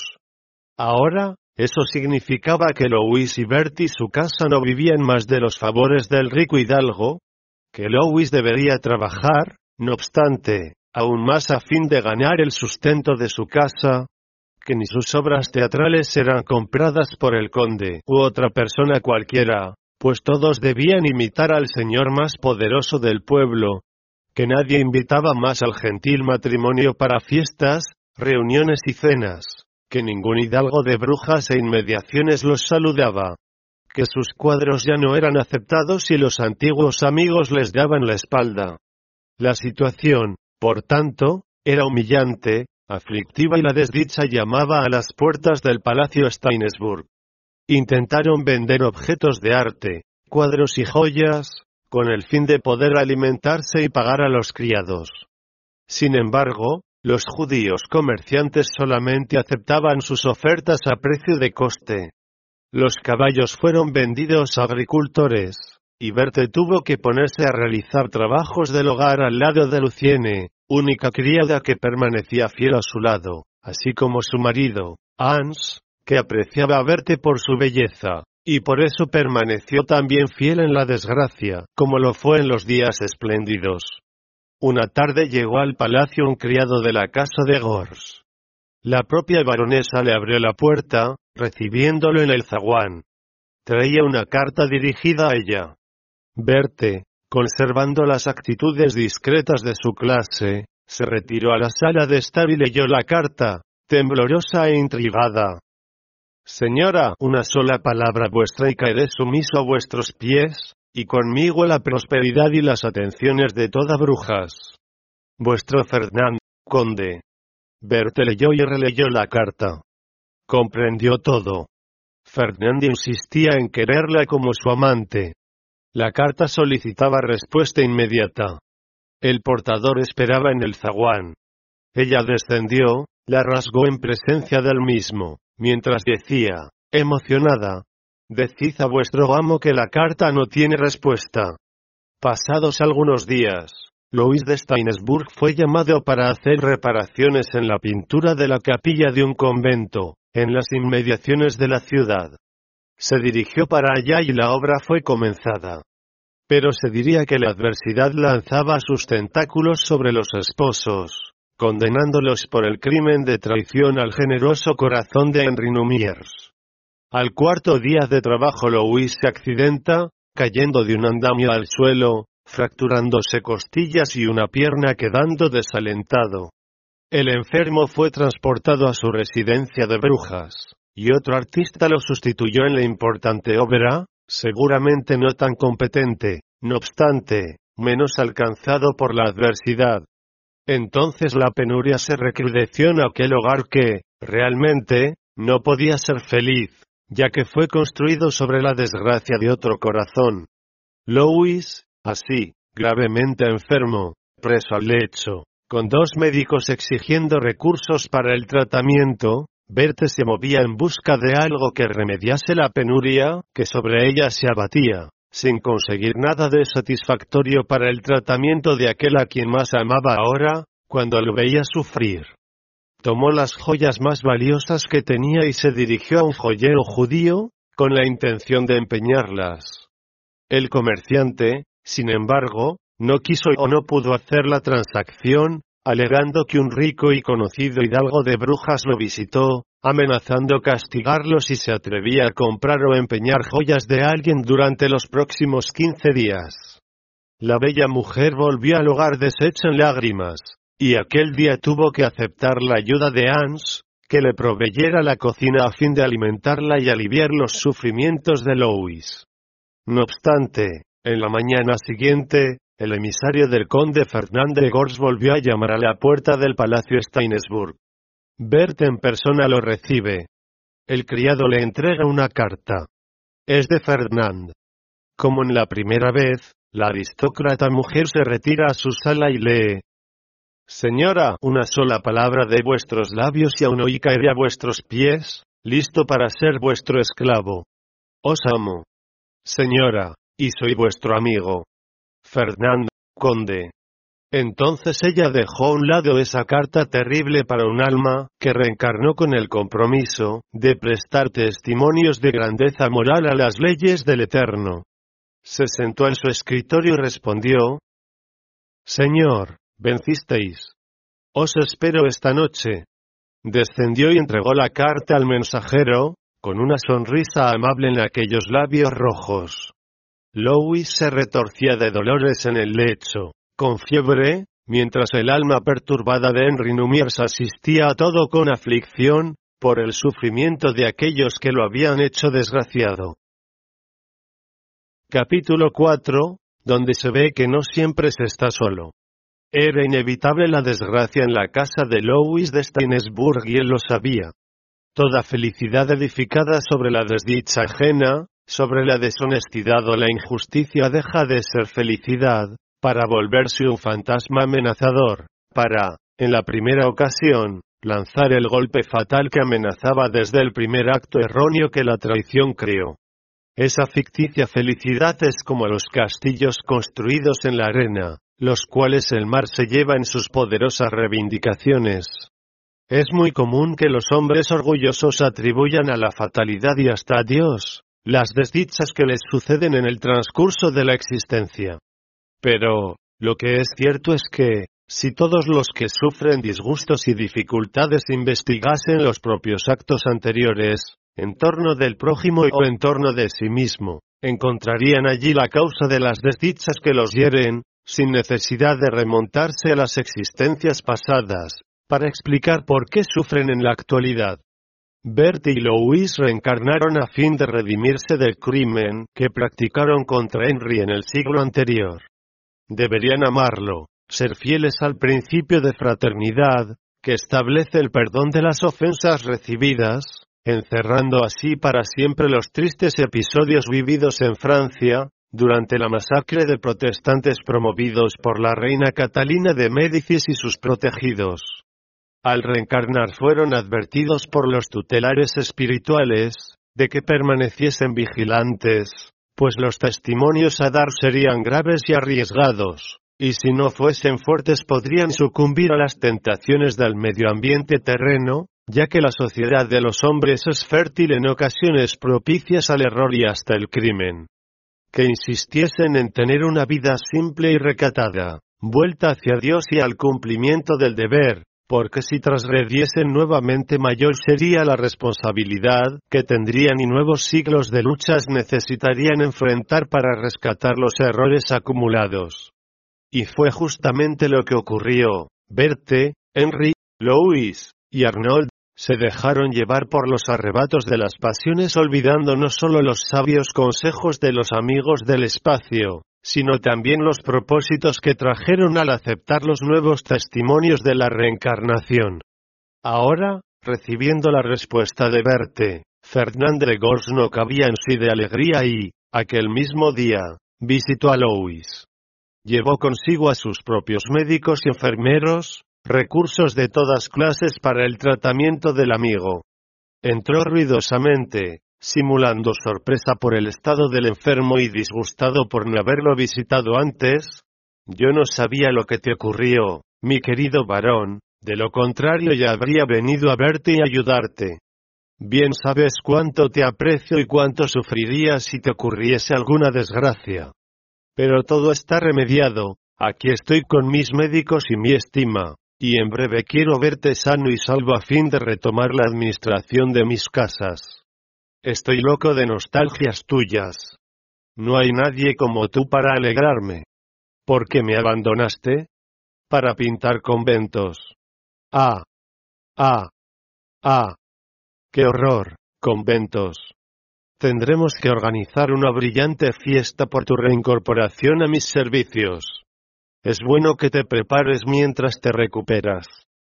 Ahora, eso significaba que Louis y Berthe y su casa no vivían más de los favores del rico hidalgo, que Louis debería trabajar, no obstante, aún más a fin de ganar el sustento de su casa, que ni sus obras teatrales eran compradas por el conde u otra persona cualquiera, pues todos debían imitar al señor más poderoso del pueblo, que nadie invitaba más al gentil matrimonio para fiestas, reuniones y cenas, que ningún hidalgo de Brujas e inmediaciones los saludaba, que sus cuadros ya no eran aceptados y los antiguos amigos les daban la espalda. La situación, por tanto, era humillante, aflictiva y la desdicha llamaba a las puertas del Palacio Stainsburg. Intentaron vender objetos de arte, cuadros y joyas, con el fin de poder alimentarse y pagar a los criados. Sin embargo, los judíos comerciantes solamente aceptaban sus ofertas a precio de coste. Los caballos fueron vendidos a agricultores, y Berthe tuvo que ponerse a realizar trabajos del hogar al lado de Lucienne, única criada que permanecía fiel a su lado, así como su marido, Hans, que apreciaba a Berthe por su belleza, y por eso permaneció también fiel en la desgracia, como lo fue en los días espléndidos. Una tarde llegó al palacio un criado de la casa de Gors. La propia baronesa le abrió la puerta, recibiéndolo en el zaguán. Traía una carta dirigida a ella. Berthe, conservando las actitudes discretas de su clase, se retiró a la sala de estar y leyó la carta, temblorosa e intrigada. Señora, una sola palabra vuestra y caeré sumiso a vuestros pies, y conmigo la prosperidad y las atenciones de toda Brujas. Vuestro Fernand, conde. Berthe leyó y releyó la carta. Comprendió todo. Fernand insistía en quererla como su amante. La carta solicitaba respuesta inmediata. El portador esperaba en el zaguán. Ella descendió, la rasgó en presencia del mismo, mientras decía, emocionada: «Decid a vuestro amo que la carta no tiene respuesta». Pasados algunos días, Louis de Stainsburg fue llamado para hacer reparaciones en la pintura de la capilla de un convento, en las inmediaciones de la ciudad. Se dirigió para allá y la obra fue comenzada. Pero se diría que la adversidad lanzaba sus tentáculos sobre los esposos, condenándolos por el crimen de traición al generoso corazón de Henri Numiers. Al cuarto día de trabajo Louis se accidenta, cayendo de un andamio al suelo, fracturándose costillas y una pierna, quedando desalentado. El enfermo fue transportado a su residencia de Brujas, y otro artista lo sustituyó en la importante obra, seguramente no tan competente, no obstante, menos alcanzado por la adversidad. Entonces la penuria se recrudeció en aquel hogar que, realmente, no podía ser feliz, ya que fue construido sobre la desgracia de otro corazón. Louis, así, gravemente enfermo, preso al lecho, con 2 médicos exigiendo recursos para el tratamiento, Berthe se movía en busca de algo que remediase la penuria que sobre ella se abatía, sin conseguir nada de satisfactorio para el tratamiento de aquel a quien más amaba ahora, cuando lo veía sufrir. Tomó las joyas más valiosas que tenía y se dirigió a un joyero judío, con la intención de empeñarlas. El comerciante, sin embargo, no quiso o no pudo hacer la transacción, alegando que un rico y conocido hidalgo de Brujas lo visitó, amenazando castigarlo si se atrevía a comprar o empeñar joyas de alguien durante los próximos 15 días. La bella mujer volvió al hogar deshecha en lágrimas, y aquel día tuvo que aceptar la ayuda de Hans, que le proveyera la cocina a fin de alimentarla y aliviar los sufrimientos de Louis. No obstante, en la mañana siguiente, el emisario del conde Fernand de Gors volvió a llamar a la puerta del palacio Stainsburg. Berthe en persona lo recibe. El criado le entrega una carta. Es de Fernand. Como en la primera vez, la aristócrata mujer se retira a su sala y lee: «Señora, una sola palabra de vuestros labios y aún hoy caeré a vuestros pies, listo para ser vuestro esclavo. Os amo. Señora, y soy vuestro amigo. Fernand, conde». Entonces ella dejó a un lado esa carta terrible para un alma que reencarnó con el compromiso de prestar testimonios de grandeza moral a las leyes del Eterno. Se sentó en su escritorio y respondió: «Señor, vencisteis. Os espero esta noche». Descendió y entregó la carta al mensajero, con una sonrisa amable en aquellos labios rojos. Louis se retorcía de dolores en el lecho, con fiebre, mientras el alma perturbada de Henri Numiers asistía a todo con aflicción, por el sufrimiento de aquellos que lo habían hecho desgraciado. Capítulo 4, donde se ve que no siempre se está solo. Era inevitable la desgracia en la casa de Louis de Stainsburg y él lo sabía. Toda felicidad edificada sobre la desdicha ajena, sobre la deshonestidad o la injusticia deja de ser felicidad, para volverse un fantasma amenazador, para, en la primera ocasión, lanzar el golpe fatal que amenazaba desde el primer acto erróneo que la traición creó. Esa ficticia felicidad es como los castillos construidos en la arena, los cuales el mar se lleva en sus poderosas reivindicaciones. Es muy común que los hombres orgullosos atribuyan a la fatalidad y hasta a Dios las desdichas que les suceden en el transcurso de la existencia. Pero, lo que es cierto es que, si todos los que sufren disgustos y dificultades investigasen los propios actos anteriores, en torno del prójimo o en torno de sí mismo, encontrarían allí la causa de las desdichas que los hieren, sin necesidad de remontarse a las existencias pasadas, para explicar por qué sufren en la actualidad. Berthe y Louis reencarnaron a fin de redimirse del crimen que practicaron contra Henri en el siglo anterior. Deberían amarlo, ser fieles al principio de fraternidad, que establece el perdón de las ofensas recibidas, encerrando así para siempre los tristes episodios vividos en Francia, durante la masacre de protestantes promovidos por la reina Catalina de Médicis y sus protegidos. Al reencarnar fueron advertidos por los tutelares espirituales, de que permaneciesen vigilantes, pues los testimonios a dar serían graves y arriesgados, y si no fuesen fuertes podrían sucumbir a las tentaciones del medio ambiente terreno, ya que la sociedad de los hombres es fértil en ocasiones propicias al error y hasta el crimen. Que insistiesen en tener una vida simple y recatada, vuelta hacia Dios y al cumplimiento del deber, porque si transgrediesen nuevamente mayor sería la responsabilidad que tendrían y nuevos siglos de luchas necesitarían enfrentar para rescatar los errores acumulados. Y fue justamente lo que ocurrió. Berthe, Henry, Louis y Arnold se dejaron llevar por los arrebatos de las pasiones, olvidando no solo los sabios consejos de los amigos del espacio, sino también los propósitos que trajeron al aceptar los nuevos testimonios de la reencarnación. Ahora, recibiendo la respuesta de Berthe, Fernand de Gors no cabía en sí de alegría y, aquel mismo día, visitó a Louis. Llevó consigo a sus propios médicos y enfermeros, recursos de todas clases para el tratamiento del amigo. Entró ruidosamente, simulando sorpresa por el estado del enfermo y disgustado por no haberlo visitado antes. Yo no sabía lo que te ocurrió, mi querido varón, de lo contrario ya habría venido a verte y ayudarte. Bien sabes cuánto te aprecio y cuánto sufrirías si te ocurriese alguna desgracia. Pero todo está remediado, aquí estoy con mis médicos y mi estima, y en breve quiero verte sano y salvo a fin de retomar la administración de mis casas. Estoy loco de nostalgias tuyas. No hay nadie como tú para alegrarme. ¿Por qué me abandonaste? Para pintar conventos. ¡Ah! ¡Ah! ¡Ah! ¡Qué horror! Conventos. Tendremos que organizar una brillante fiesta por tu reincorporación a mis servicios. Es bueno que te prepares mientras te recuperas.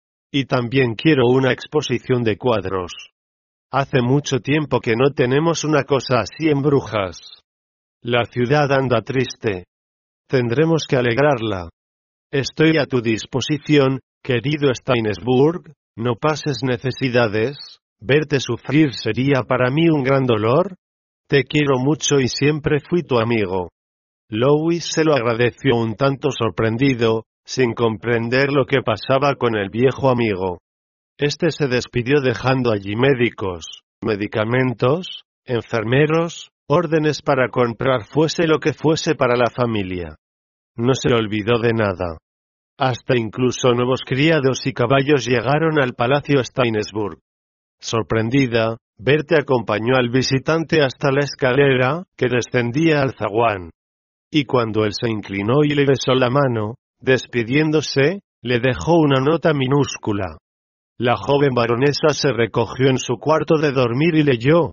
Y también quiero una exposición de cuadros. Hace mucho tiempo que no tenemos una cosa así en Brujas. La ciudad anda triste. Tendremos que alegrarla. Estoy a tu disposición, querido Stainsburg, no pases necesidades, verte sufrir sería para mí un gran dolor. Te quiero mucho y siempre fui tu amigo. Louis se lo agradeció un tanto sorprendido, sin comprender lo que pasaba con el viejo amigo. Este se despidió dejando allí médicos, medicamentos, enfermeros, órdenes para comprar fuese lo que fuese para la familia. No se olvidó de nada. Hasta incluso nuevos criados y caballos llegaron al palacio Stainsburg. Sorprendida, Berthe acompañó al visitante hasta la escalera, que descendía al zaguán. Y cuando él se inclinó y le besó la mano, despidiéndose, le dejó una nota minúscula. La joven baronesa se recogió en su cuarto de dormir y leyó.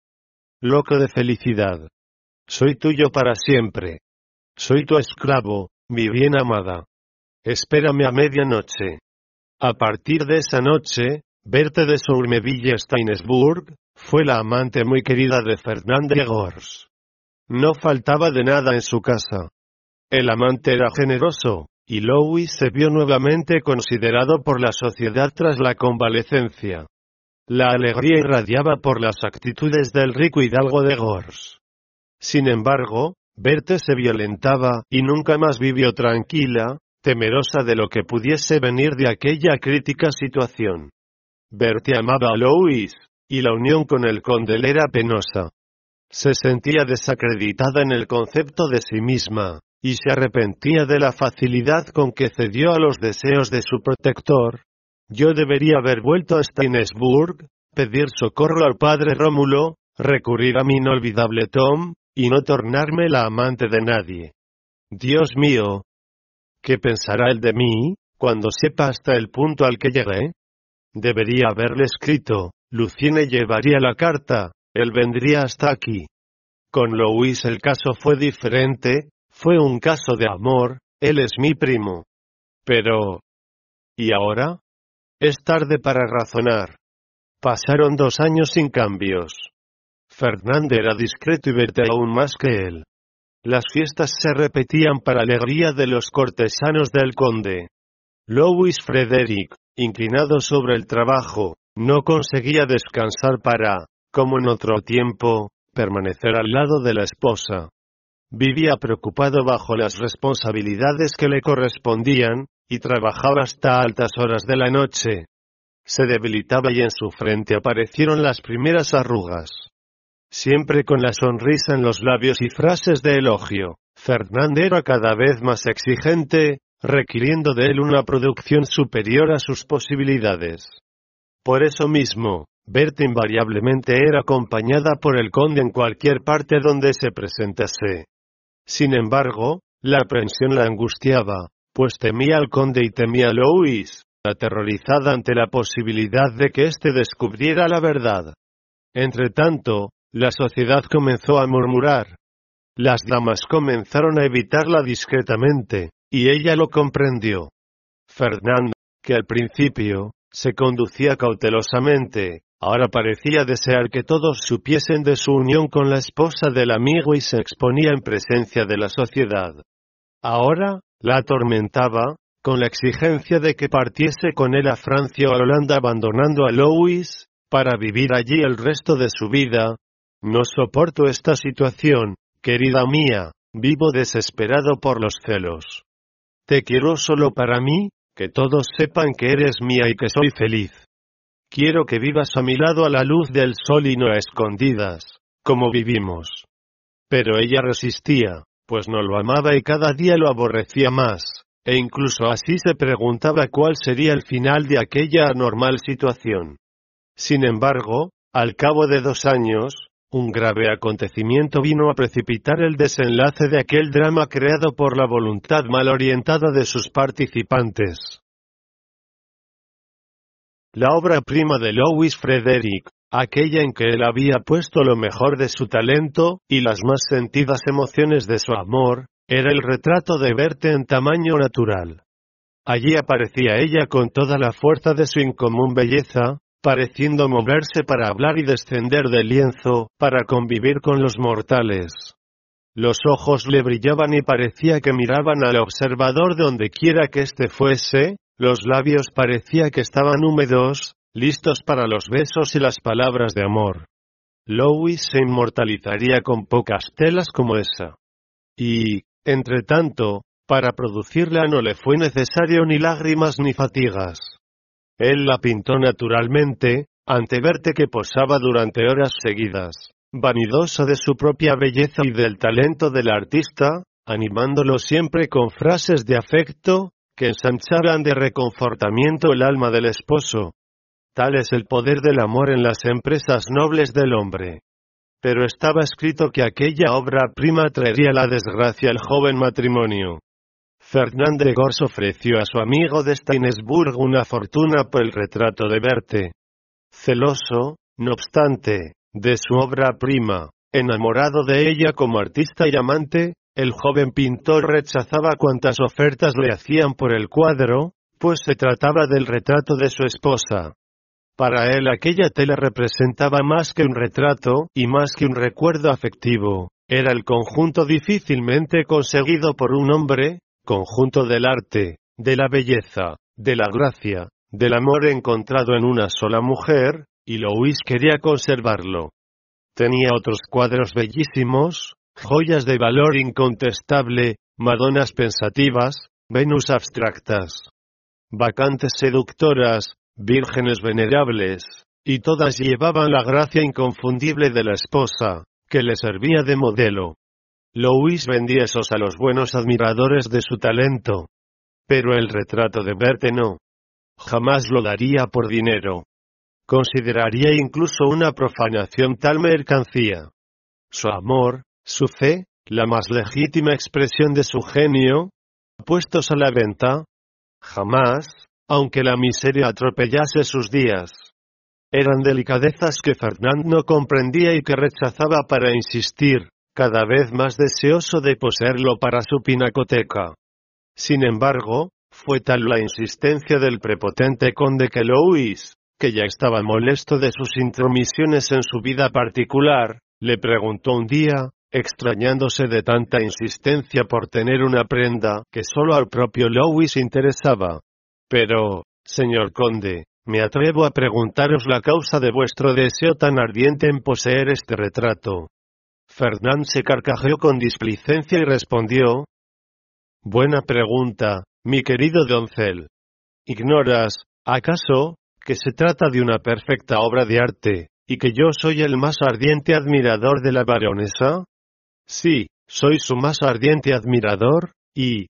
Loco de felicidad. Soy tuyo para siempre. Soy tu esclavo, mi bien amada. Espérame a medianoche. A partir de esa noche, Berthe de Sourmeville-Stainsburg fue la amante muy querida de Fernand de Gors. No faltaba de nada en su casa. El amante era generoso, y Louis se vio nuevamente considerado por la sociedad tras la convalecencia. La alegría irradiaba por las actitudes del rico hidalgo de Gors. Sin embargo, Berthe se violentaba y nunca más vivió tranquila, temerosa de lo que pudiese venir de aquella crítica situación. Berthe amaba a Louis, y la unión con el conde le era penosa. Se sentía desacreditada en el concepto de sí misma, y se arrepentía de la facilidad con que cedió a los deseos de su protector. Yo debería haber vuelto a Stainsburg, pedir socorro al padre Rómulo, recurrir a mi inolvidable Tom, y no tornarme la amante de nadie. Dios mío, ¿qué pensará él de mí, cuando sepa hasta el punto al que llegué? Debería haberle escrito, Luciene llevaría la carta, él vendría hasta aquí. Con Louis el caso fue diferente, fue un caso de amor, él es mi primo. Pero... ¿y ahora? Es tarde para razonar. Pasaron 2 años sin cambios. Fernand era discreto y Berthe aún más que él. Las fiestas se repetían para alegría de los cortesanos del conde. Louis Frederick, inclinado sobre el trabajo, no conseguía descansar para, como en otro tiempo, permanecer al lado de la esposa. Vivía preocupado bajo las responsabilidades que le correspondían, y trabajaba hasta altas horas de la noche. Se debilitaba y en su frente aparecieron las primeras arrugas. Siempre con la sonrisa en los labios y frases de elogio, Fernand era cada vez más exigente, requiriendo de él una producción superior a sus posibilidades. Por eso mismo, Berthe invariablemente era acompañada por el conde en cualquier parte donde se presentase. Sin embargo, la aprensión la angustiaba, pues temía al conde y temía a Louis, aterrorizada ante la posibilidad de que éste descubriera la verdad. Entretanto, la sociedad comenzó a murmurar. Las damas comenzaron a evitarla discretamente, y ella lo comprendió. Fernand, que al principio se conducía cautelosamente, ahora parecía desear que todos supiesen de su unión con la esposa del amigo y se exponía en presencia de la sociedad. Ahora, la atormentaba, con la exigencia de que partiese con él a Francia o a Holanda abandonando a Louis, para vivir allí el resto de su vida. No soporto esta situación, querida mía, vivo desesperado por los celos. Te quiero solo para mí, que todos sepan que eres mía y que soy feliz. Quiero que vivas a mi lado a la luz del sol y no a escondidas, como vivimos. Pero ella resistía, pues no lo amaba y cada día lo aborrecía más, e incluso así se preguntaba cuál sería el final de aquella anormal situación. Sin embargo, al cabo de 2 años, un grave acontecimiento vino a precipitar el desenlace de aquel drama creado por la voluntad mal orientada de sus participantes. La obra prima de Louis Frederick, aquella en que él había puesto lo mejor de su talento, y las más sentidas emociones de su amor, era el retrato de Berthe en tamaño natural. Allí aparecía ella con toda la fuerza de su incomún belleza, pareciendo moverse para hablar y descender del lienzo, para convivir con los mortales. Los ojos le brillaban y parecía que miraban al observador donde quiera que éste fuese, los labios parecía que estaban húmedos, listos para los besos y las palabras de amor. Louis se inmortalizaría con pocas telas como esa. Y, entre tanto, para producirla no le fue necesario ni lágrimas ni fatigas. Él la pintó naturalmente, ante Berthe que posaba durante horas seguidas, vanidosa de su propia belleza y del talento del artista, animándolo siempre con frases de afecto, que ensancharan de reconfortamiento el alma del esposo. Tal es el poder del amor en las empresas nobles del hombre. Pero estaba escrito que aquella obra prima traería la desgracia al joven matrimonio. Fernand de Gors ofreció a su amigo de Steinsburg una fortuna por el retrato de Berthe. Celoso, no obstante, de su obra prima, enamorado de ella como artista y amante, el joven pintor rechazaba cuantas ofertas le hacían por el cuadro, pues se trataba del retrato de su esposa. Para él aquella tela representaba más que un retrato, y más que un recuerdo afectivo, era el conjunto difícilmente conseguido por un hombre, conjunto del arte, de la belleza, de la gracia, del amor encontrado en una sola mujer, y Louis quería conservarlo. Tenía otros cuadros bellísimos, joyas de valor incontestable, Madonas pensativas, Venus abstractas, bacantes seductoras, vírgenes venerables, y todas llevaban la gracia inconfundible de la esposa, que le servía de modelo. Louis vendía esos a los buenos admiradores de su talento. Pero el retrato de Berthe no. Jamás lo daría por dinero. Consideraría incluso una profanación tal mercancía. Su amor, su fe, la más legítima expresión de su genio, puestos a la venta. Jamás, aunque la miseria atropellase sus días. Eran delicadezas que Fernand no comprendía y que rechazaba para insistir, cada vez más deseoso de poseerlo para su pinacoteca. Sin embargo, fue tal la insistencia del prepotente conde que Louis, que ya estaba molesto de sus intromisiones en su vida particular, le preguntó un día, extrañándose de tanta insistencia por tener una prenda que solo al propio Louis interesaba. Pero, señor conde, me atrevo a preguntaros la causa de vuestro deseo tan ardiente en poseer este retrato. Fernand se carcajeó con displicencia y respondió: buena pregunta, mi querido doncel. ¿Ignoras, acaso, que se trata de una perfecta obra de arte, y que yo soy el más ardiente admirador de la baronesa? Sí, soy su más ardiente admirador, y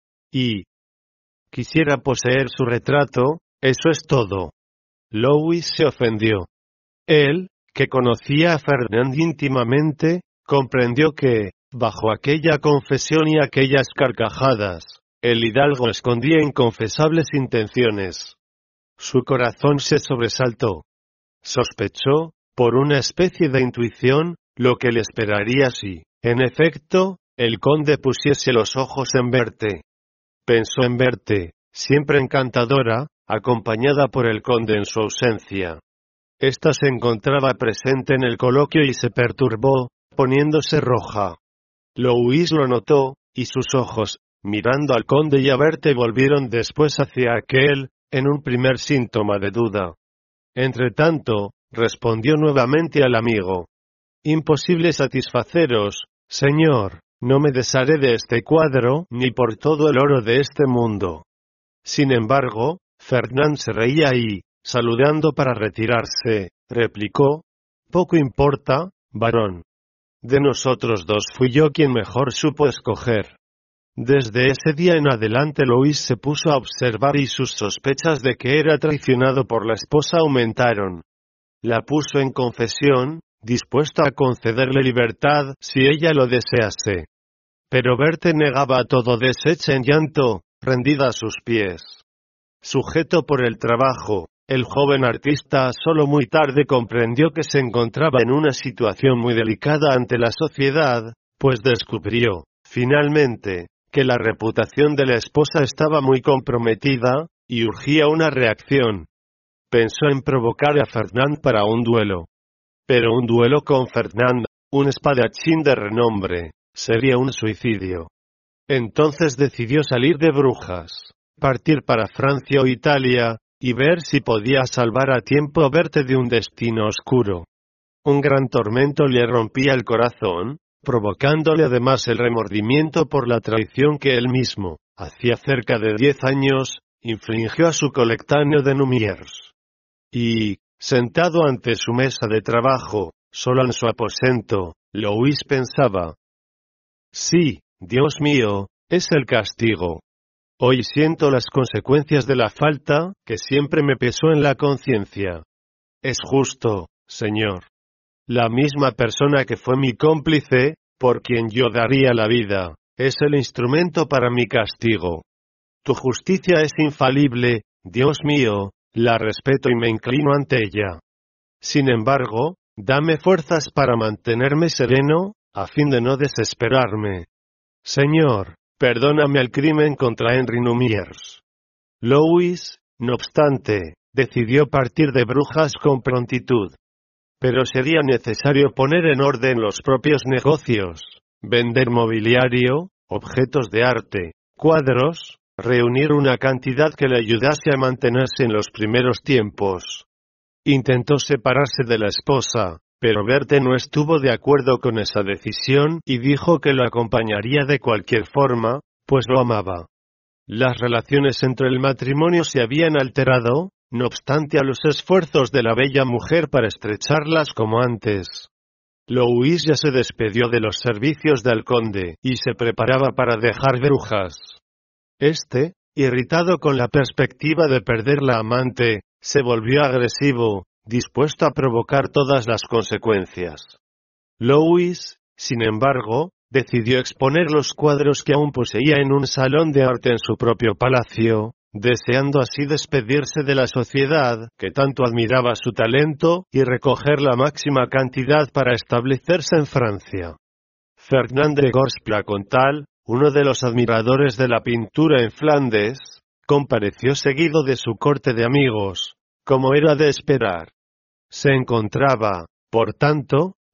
quisiera poseer su retrato, eso es todo. Louis se ofendió. Él, que conocía a Fernand íntimamente, comprendió que, bajo aquella confesión y aquellas carcajadas, el hidalgo escondía inconfesables intenciones. Su corazón se sobresaltó. Sospechó, por una especie de intuición, lo que le esperaría si, en efecto, el conde pusiese los ojos en Berthe. Pensó en Berthe, siempre encantadora, acompañada por el conde en su ausencia. Esta se encontraba presente en el coloquio y se perturbó, poniéndose roja. Louis lo notó, y sus ojos, mirando al conde y a Berthe, volvieron después hacia aquel, en un primer síntoma de duda. Entretanto, respondió nuevamente al amigo: imposible satisfaceros, señor, no me desharé de este cuadro, ni por todo el oro de este mundo. Sin embargo, Fernand se reía y, saludando para retirarse, replicó: poco importa, varón. De nosotros dos fui yo quien mejor supo escoger. Desde ese día en adelante Louis se puso a observar y sus sospechas de que era traicionado por la esposa aumentaron. La puso en confesión, dispuesta a concederle libertad si ella lo desease. Pero Berthe negaba todo, deshecha en llanto, rendida a sus pies. Sujeto por el trabajo, el joven artista solo muy tarde comprendió que se encontraba en una situación muy delicada ante la sociedad, pues descubrió, finalmente, que la reputación de la esposa estaba muy comprometida, y urgía una reacción. Pensó en provocar a Fernand para un duelo. Pero un duelo con Fernand, un espadachín de renombre, sería un suicidio. Entonces decidió salir de Brujas, partir para Francia o Italia, y ver si podía salvar a tiempo a Berthe de un destino oscuro. Un gran tormento le rompía el corazón, provocándole además el remordimiento por la traición que él mismo, hacía cerca de 10 años, infligió a su colectáneo de Numiers. Y, sentado ante su mesa de trabajo, solo en su aposento, Louis pensaba: sí, Dios mío, es el castigo. Hoy siento las consecuencias de la falta, que siempre me pesó en la conciencia. Es justo, Señor. La misma persona que fue mi cómplice, por quien yo daría la vida, es el instrumento para mi castigo. Tu justicia es infalible, Dios mío, la respeto y me inclino ante ella. Sin embargo, dame fuerzas para mantenerme sereno, a fin de no desesperarme. Señor, perdóname el crimen contra Henri Numiers. Louis, no obstante, decidió partir de Brujas con prontitud. Pero sería necesario poner en orden los propios negocios, vender mobiliario, objetos de arte, cuadros, reunir una cantidad que le ayudase a mantenerse en los primeros tiempos. Intentó separarse de la esposa, pero Berthe no estuvo de acuerdo con esa decisión y dijo que lo acompañaría de cualquier forma, pues lo amaba. Las relaciones entre el matrimonio se habían alterado, no obstante a los esfuerzos de la bella mujer para estrecharlas como antes. Louis ya se despidió de los servicios del conde y se preparaba para dejar Brujas. Este, irritado con la perspectiva de perder la amante, se volvió agresivo, dispuesto a provocar todas las consecuencias. Louis, sin embargo, decidió exponer los cuadros que aún poseía en un salón de arte en su propio palacio, deseando así despedirse de la sociedad, que tanto admiraba su talento, y recoger la máxima cantidad para establecerse en Francia. Fernand de Gorsplacontal, uno de los admiradores de la pintura en Flandes, compareció seguido de su corte de amigos, como era de esperar. Se encontraba, por tanto,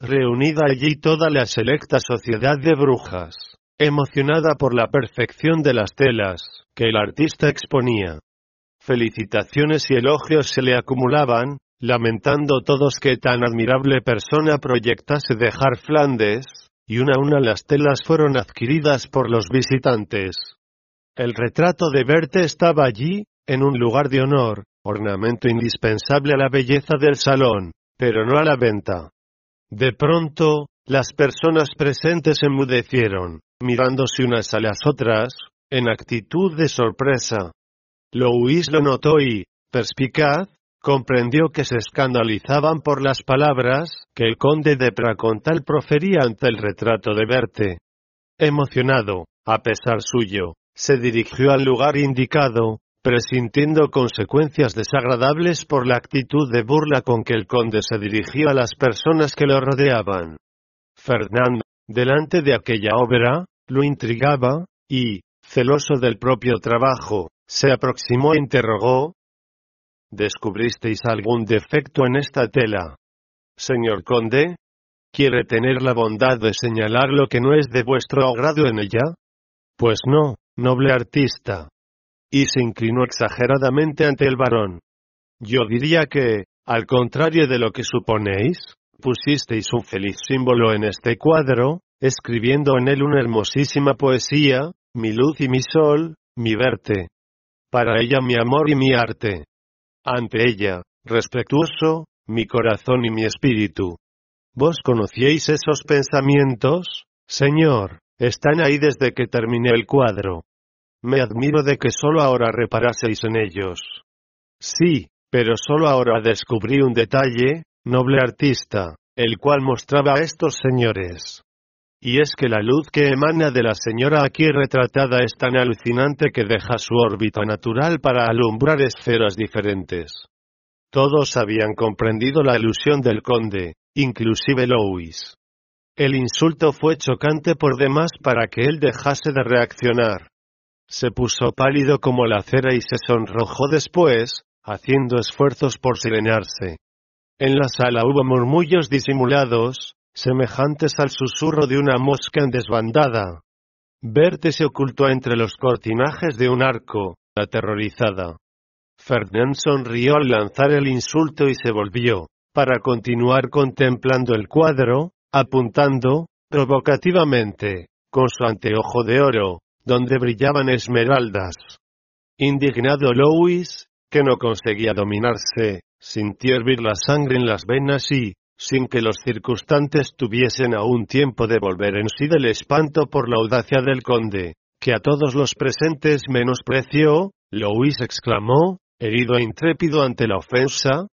reunida allí toda la selecta sociedad de brujas, emocionada por la perfección de las telas que el artista exponía. Felicitaciones y elogios se le acumulaban, lamentando todos que tan admirable persona proyectase dejar Flandes, y una a una las telas fueron adquiridas por los visitantes. El retrato de Berthe estaba allí, en un lugar de honor, ornamento indispensable a la belleza del salón, pero no a la venta. De pronto, las personas presentes enmudecieron, mirándose unas a las otras, en actitud de sorpresa. Louis lo notó y, perspicaz, comprendió que se escandalizaban por las palabras que el conde de Pracontal profería ante el retrato de Berthe. Emocionado, a pesar suyo, se dirigió al lugar indicado, presintiendo consecuencias desagradables por la actitud de burla con que el conde se dirigía a las personas que lo rodeaban. Fernand, delante de aquella obra, lo intrigaba, y, celoso del propio trabajo, se aproximó e interrogó: ¿Descubristeis algún defecto en esta tela, señor conde? ¿Quiere tener la bondad de señalar lo que no es de vuestro agrado en ella? Pues no, noble artista. Y se inclinó exageradamente ante el varón. Yo diría que, al contrario de lo que suponéis, pusisteis un feliz símbolo en este cuadro, escribiendo en él una hermosísima poesía, mi luz y mi sol, mi Berthe. Para ella mi amor y mi arte. Ante ella, respetuoso, mi corazón y mi espíritu. ¿Vos conocíais esos pensamientos, señor? Están ahí desde que terminé el cuadro. Me admiro de que solo ahora reparaseis en ellos. Sí, pero solo ahora descubrí un detalle, noble artista, el cual mostraba a estos señores. Y es que la luz que emana de la señora aquí retratada es tan alucinante que deja su órbita natural para alumbrar esferas diferentes. Todos habían comprendido la alusión del conde, inclusive Louis. El insulto fue chocante por demás para que él dejase de reaccionar. Se puso pálido como la cera y se sonrojó después, haciendo esfuerzos por serenarse. En la sala hubo murmullos disimulados, semejantes al susurro de una mosca en desbandada. Berthe se ocultó entre los cortinajes de un arco, aterrorizada. Fernand sonrió al lanzar el insulto y se volvió, para continuar contemplando el cuadro, apuntando, provocativamente, con su anteojo de oro, donde brillaban esmeraldas. Indignado Louis, que no conseguía dominarse, sintió hervir la sangre en las venas y, sin que los circunstantes tuviesen aún tiempo de volver en sí del espanto por la audacia del conde, que a todos los presentes menospreció, Louis exclamó, herido e intrépido ante la ofensa: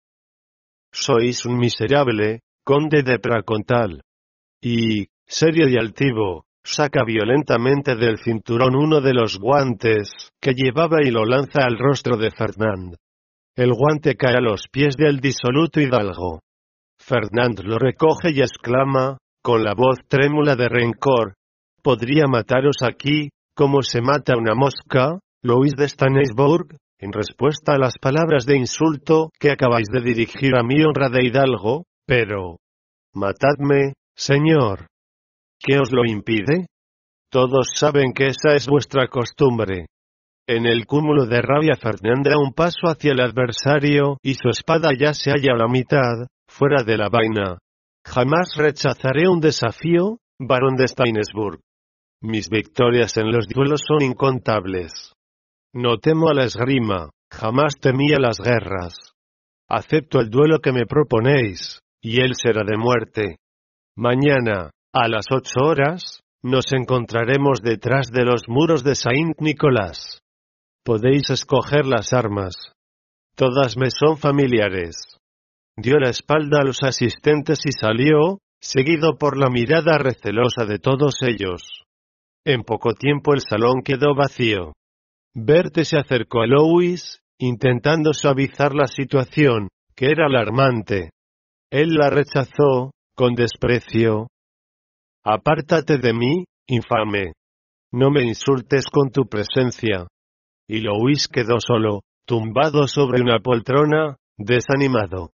«Sois un miserable, conde de Pracontal». Y, serio y altivo, saca violentamente del cinturón uno de los guantes que llevaba y lo lanza al rostro de Fernand. El guante cae a los pies del disoluto hidalgo. Fernand lo recoge y exclama, con la voz trémula de rencor: «¿Podría mataros aquí, como se mata una mosca, Louis de Stannisburg, en respuesta a las palabras de insulto que acabáis de dirigir a mi honrada hidalgo? Pero matadme, señor. ¿Qué os lo impide? Todos saben que esa es vuestra costumbre». En el cúmulo de rabia Fernand da un paso hacia el adversario y su espada ya se halla a la mitad, fuera de la vaina. «Jamás rechazaré un desafío, barón de Stannisburg. Mis victorias en los duelos son incontables. No temo a la esgrima, jamás temí a las guerras. Acepto el duelo que me proponéis, y él será de muerte. Mañana, a las 8 horas, nos encontraremos detrás de los muros de Saint-Nicolas. Podéis escoger las armas. Todas me son familiares». Dio la espalda a los asistentes y salió, seguido por la mirada recelosa de todos ellos. En poco tiempo el salón quedó vacío. Berthe se acercó a Louis, intentando suavizar la situación, que era alarmante. Él la rechazó, con desprecio. «Apártate de mí, infame. No me insultes con tu presencia». Y Louis quedó solo, tumbado sobre una poltrona, desanimado.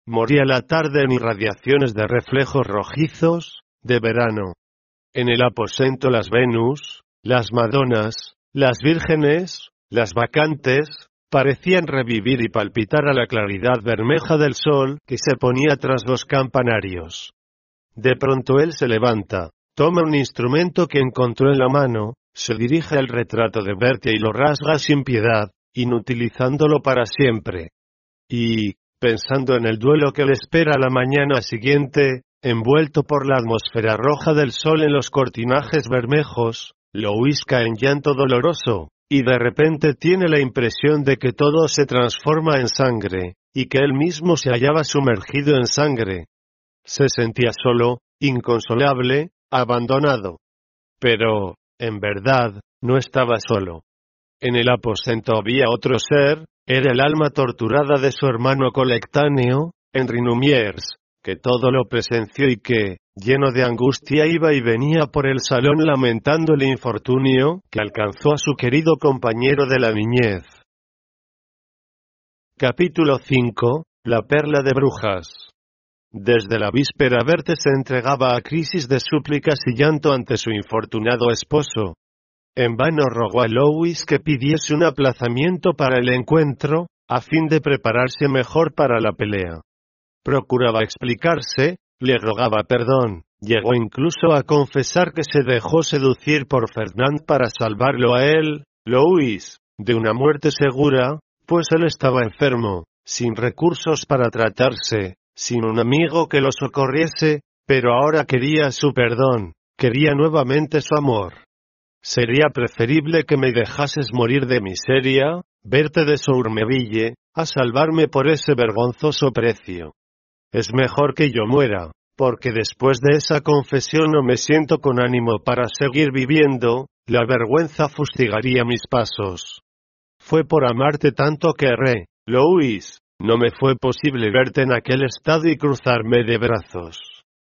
moría la tarde en irradiaciones de reflejos rojizos, de verano. En el aposento las Venus, las Madonas, las vírgenes, las bacantes, parecían revivir y palpitar a la claridad bermeja del sol que se ponía tras los campanarios. De pronto él se levanta, toma un instrumento que encontró en la mano, se dirige al retrato de Bertie y lo rasga sin piedad, inutilizándolo para siempre. Y, pensando en el duelo que le espera la mañana siguiente, envuelto por la atmósfera roja del sol en los cortinajes bermejos, Louis cae en llanto doloroso, y de repente tiene la impresión de que todo se transforma en sangre, y que él mismo se hallaba sumergido en sangre. Se sentía solo, inconsolable, abandonado. Pero, en verdad, no estaba solo. En el aposento había otro ser, era el alma torturada de su hermano colectáneo, Henri Numiers, que todo lo presenció y que, lleno de angustia, iba y venía por el salón lamentando el infortunio que alcanzó a su querido compañero de la niñez. Capítulo 5. La perla de Brujas. Desde la víspera Bertie se entregaba a crisis de súplicas y llanto ante su infortunado esposo. En vano rogó a Louis que pidiese un aplazamiento para el encuentro, a fin de prepararse mejor para la pelea. Procuraba explicarse, le rogaba perdón, llegó incluso a confesar que se dejó seducir por Fernand para salvarlo a él, Louis, de una muerte segura, pues él estaba enfermo, sin recursos para tratarse, sin un amigo que lo socorriese, pero ahora quería su perdón, quería nuevamente su amor. Sería preferible que me dejases morir de miseria, Bertie de Sourmeville, a salvarme por ese vergonzoso precio. Es mejor que yo muera, porque después de esa confesión no me siento con ánimo para seguir viviendo, la vergüenza fustigaría mis pasos. Fue por amarte tanto que erré, Louis, no me fue posible verte en aquel estado y cruzarme de brazos.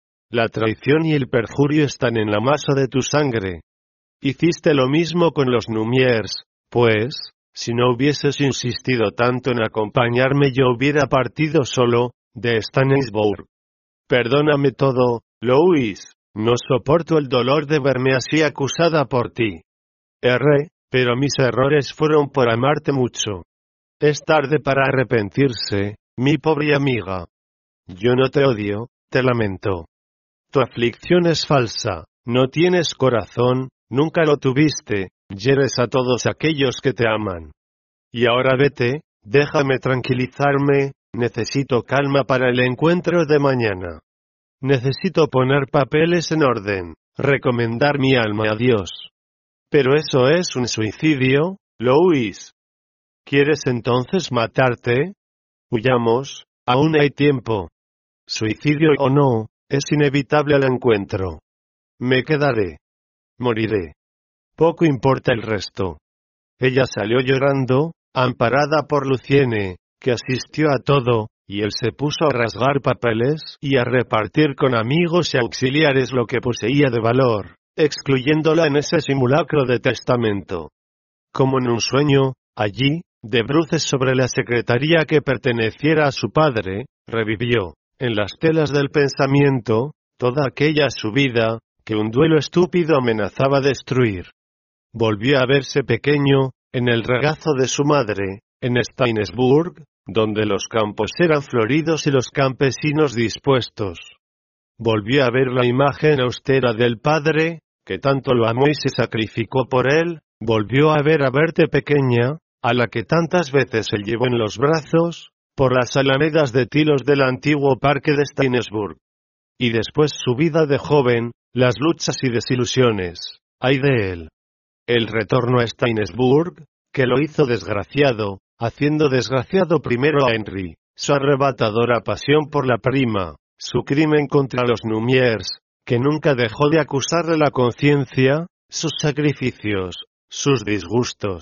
La traición y el perjurio están en la masa de tu sangre. Hiciste lo mismo con los Numiers, pues, si no hubieses insistido tanto en acompañarme yo hubiera partido solo, de Stannisburg. Perdóname todo, Louis, no soporto el dolor de verme así acusada por ti. Erré, pero mis errores fueron por amarte mucho. Es tarde para arrepentirse, mi pobre amiga. Yo no te odio, te lamento. Tu aflicción es falsa, no tienes corazón, nunca lo tuviste, hieres a todos aquellos que te aman. Y ahora vete, déjame tranquilizarme, necesito calma para el encuentro de mañana. Necesito poner papeles en orden, recomendar mi alma a Dios. Pero eso es un suicidio, Louis. ¿Quieres entonces matarte? Huyamos, aún hay tiempo. Suicidio o no, es inevitable el encuentro. Me quedaré. Moriré. Poco importa el resto. Ella salió llorando, amparada por Luciene, que asistió a todo, y él se puso a rasgar papeles y a repartir con amigos y auxiliares lo que poseía de valor, excluyéndola en ese simulacro de testamento. Como en un sueño, allí, de bruces sobre la secretaría que perteneciera a su padre, revivió, en las telas del pensamiento, toda aquella su vida, que un duelo estúpido amenazaba destruir. Volvió a verse pequeño, en el regazo de su madre, en Stannisburg, donde los campos eran floridos y los campesinos dispuestos. Volvió a ver la imagen austera del padre, que tanto lo amó y se sacrificó por él, volvió a ver a Bertie pequeña, a la que tantas veces él llevó en los brazos, por las alamedas de tilos del antiguo parque de Stannisburg. Y después su vida de joven, las luchas y desilusiones, ay de él. El retorno a Stannisburg, que lo hizo desgraciado, haciendo desgraciado primero a Henry, su arrebatadora pasión por la prima, su crimen contra los Numiers, que nunca dejó de acusarle la conciencia, sus sacrificios, sus disgustos,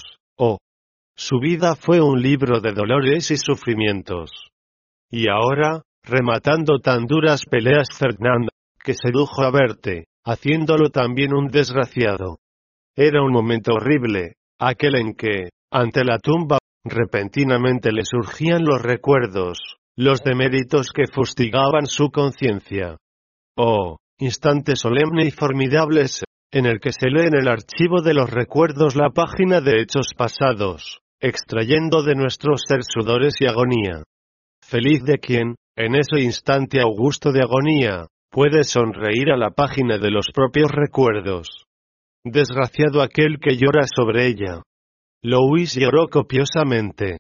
su vida fue un libro de dolores y sufrimientos. Y ahora, rematando tan duras peleas Fernand, que sedujo a Bertie, haciéndolo también un desgraciado. Era un momento horrible, aquel en que, ante la tumba, repentinamente le surgían los recuerdos, los deméritos que fustigaban su conciencia. Oh, instante solemne y formidable en el que se lee en el archivo de los recuerdos la página de hechos pasados, extrayendo de nuestro ser sudores y agonía. Feliz de quien, en ese instante augusto de agonía, puede sonreír a la página de los propios recuerdos. Desgraciado aquel que llora sobre ella. Louis lloró copiosamente.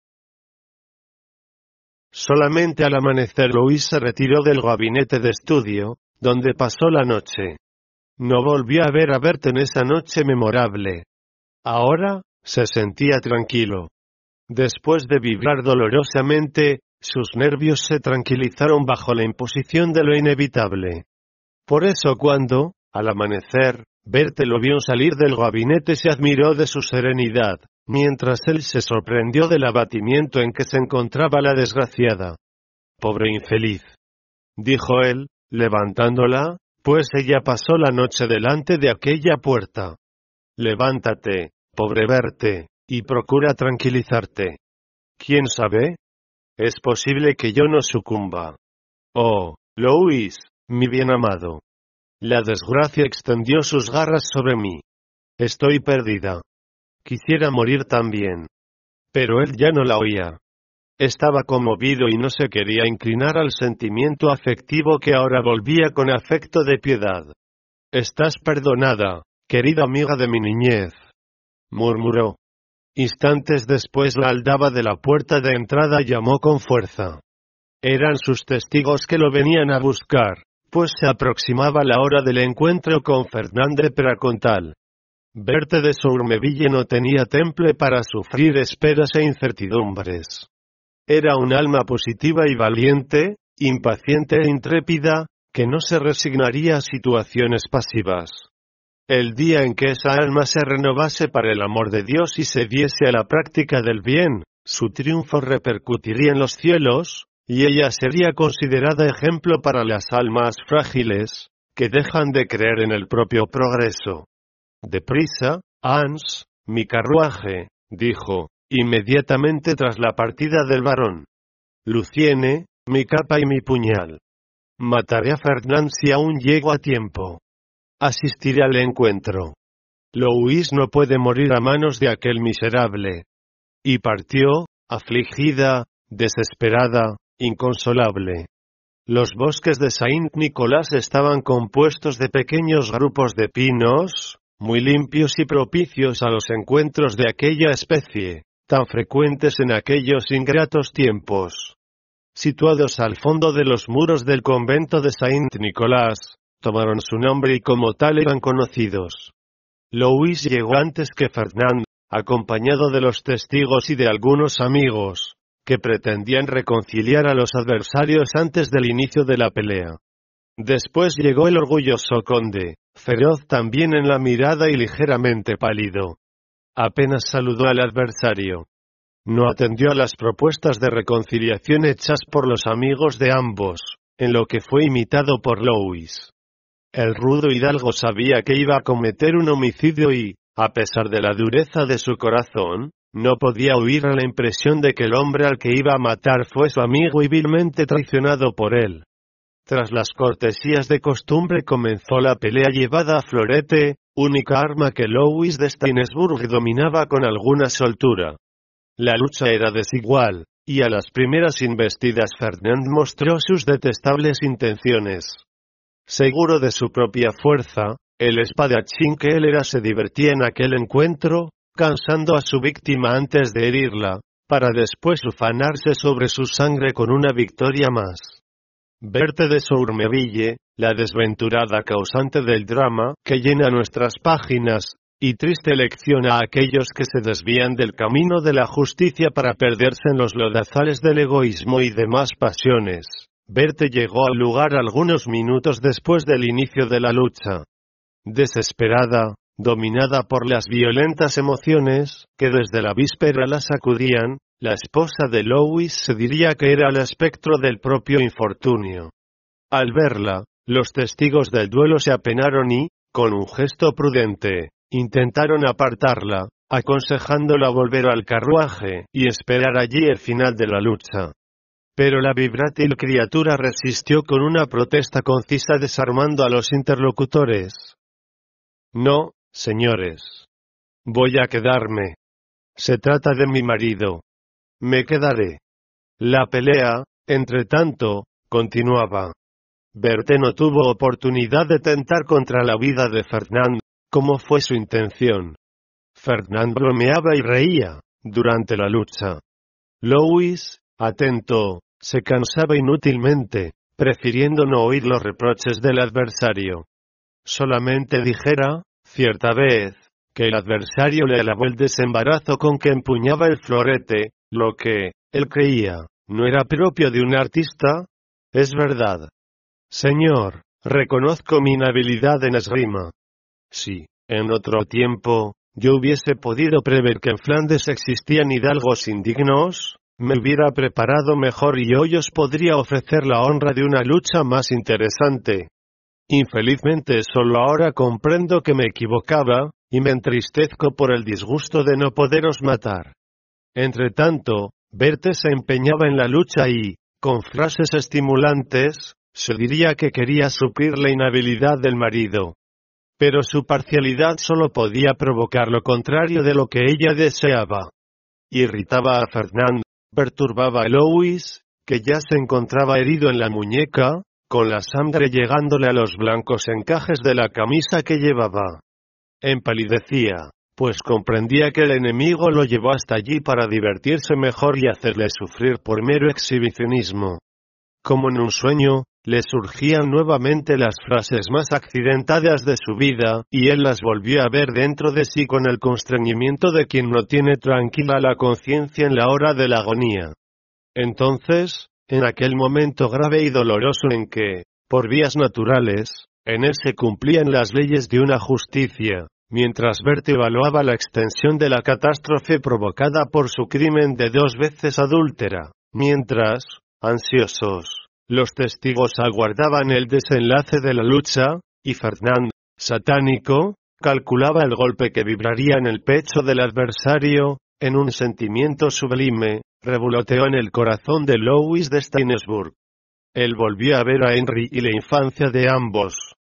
Solamente al amanecer Louis se retiró del gabinete de estudio, donde pasó la noche. No volvió a ver a Berthe en esa noche memorable. Ahora, se sentía tranquilo. Después de vibrar dolorosamente, sus nervios se tranquilizaron bajo la imposición de lo inevitable. Por eso cuando, al amanecer, Berthe lo vio salir del gabinete se admiró de su serenidad, mientras él se sorprendió del abatimiento en que se encontraba la desgraciada. «Pobre infeliz», dijo él, levantándola, pues ella pasó la noche delante de aquella puerta. «Levántate, pobre Berthe, y procura tranquilizarte. ¿Quién sabe? Es posible que yo no sucumba. Oh, Louis, mi bien amado. La desgracia extendió sus garras sobre mí. Estoy perdida. Quisiera morir también». Pero él ya no la oía. Estaba conmovido y no se quería inclinar al sentimiento afectivo que ahora volvía con afecto de piedad. «Estás perdonada, querida amiga de mi niñez», murmuró. Instantes después la aldaba de la puerta de entrada llamó con fuerza. Eran sus testigos que lo venían a buscar, pues se aproximaba la hora del encuentro con Fernand de Pracontal. Berthe de Sourmeville no tenía temple para sufrir esperas e incertidumbres. Era un alma positiva y valiente, impaciente e intrépida, que no se resignaría a situaciones pasivas. El día en que esa alma se renovase para el amor de Dios y se diese a la práctica del bien, su triunfo repercutiría en los cielos, y ella sería considerada ejemplo para las almas frágiles, que dejan de creer en el propio progreso. «Deprisa, Hans, mi carruaje», dijo, inmediatamente tras la partida del barón. «Luciene, mi capa y mi puñal. Mataré a Fernand si aún llego a tiempo. Asistiré al encuentro. Louis no puede morir a manos de aquel miserable». Y partió, afligida, desesperada, inconsolable. Los bosques de Saint-Nicolas estaban compuestos de pequeños grupos de pinos, muy limpios y propicios a los encuentros de aquella especie, tan frecuentes en aquellos ingratos tiempos. Situados al fondo de los muros del convento de Saint-Nicolas, tomaron su nombre y como tal eran conocidos. Louis llegó antes que Fernand, acompañado de los testigos y de algunos amigos, que pretendían reconciliar a los adversarios antes del inicio de la pelea. Después llegó el orgulloso conde, feroz también en la mirada y ligeramente pálido. Apenas saludó al adversario. No atendió a las propuestas de reconciliación hechas por los amigos de ambos, en lo que fue imitado por Louis. El rudo hidalgo sabía que iba a cometer un homicidio y, a pesar de la dureza de su corazón, no podía huir a la impresión de que el hombre al que iba a matar fue su amigo y vilmente traicionado por él. Tras las cortesías de costumbre comenzó la pelea llevada a florete, única arma que Louis de Stainsburg dominaba con alguna soltura. La lucha era desigual, y a las primeras investidas Fernand mostró sus detestables intenciones. Seguro de su propia fuerza, el espadachín que él era se divertía en aquel encuentro, cansando a su víctima antes de herirla, para después ufanarse sobre su sangre con una victoria más. Berthe de Sourmeville, la desventurada causante del drama que llena nuestras páginas, y triste lección a aquellos que se desvían del camino de la justicia para perderse en los lodazales del egoísmo y demás pasiones. Berthe llegó al lugar algunos minutos después del inicio de la lucha. Desesperada, dominada por las violentas emociones que desde la víspera la sacudían, la esposa de Louis se diría que era el espectro del propio infortunio. Al verla, los testigos del duelo se apenaron y, con un gesto prudente, intentaron apartarla, aconsejándola volver al carruaje y esperar allí el final de la lucha. Pero la vibrátil criatura resistió con una protesta concisa, desarmando a los interlocutores. No, señores. Voy a quedarme. Se trata de mi marido. Me quedaré. La pelea, entre tanto, continuaba. Berthe no tuvo oportunidad de tentar contra la vida de Fernand, como fue su intención. Fernand bromeaba y reía durante la lucha. Louis, atento, se cansaba inútilmente, prefiriendo no oír los reproches del adversario. Solamente dijera, cierta vez, que el adversario le alabó el desembarazo con que empuñaba el florete, lo que, él creía, no era propio de un artista. Es verdad. Señor, reconozco mi inhabilidad en esgrima. Si, en otro tiempo, yo hubiese podido prever que en Flandes existían hidalgos indignos, me hubiera preparado mejor y hoy os podría ofrecer la honra de una lucha más interesante. Infelizmente solo ahora comprendo que me equivocaba, y me entristezco por el disgusto de no poderos matar. Entretanto, Berthe se empeñaba en la lucha y, con frases estimulantes, se diría que quería suplir la inhabilidad del marido. Pero su parcialidad solo podía provocar lo contrario de lo que ella deseaba. Irritaba a Fernand, perturbaba a Louis, que ya se encontraba herido en la muñeca, con la sangre llegándole a los blancos encajes de la camisa que llevaba. Empalidecía, pues comprendía que el enemigo lo llevó hasta allí para divertirse mejor y hacerle sufrir por mero exhibicionismo. Como en un sueño, le surgían nuevamente las frases más accidentadas de su vida, y él las volvió a ver dentro de sí con el constreñimiento de quien no tiene tranquila la conciencia en la hora de la agonía. Entonces, en aquel momento grave y doloroso en que, por vías naturales, en él se cumplían las leyes de una justicia, mientras Berthe evaluaba la extensión de la catástrofe provocada por su crimen de 2 veces adúltera, mientras, ansiosos, los testigos aguardaban el desenlace de la lucha, y Fernand, satánico, calculaba el golpe que vibraría en el pecho del adversario. En un sentimiento sublime, revoloteó en el corazón de Louis de Stainsburg. Él volvió a ver a Henry y la infancia de ambos.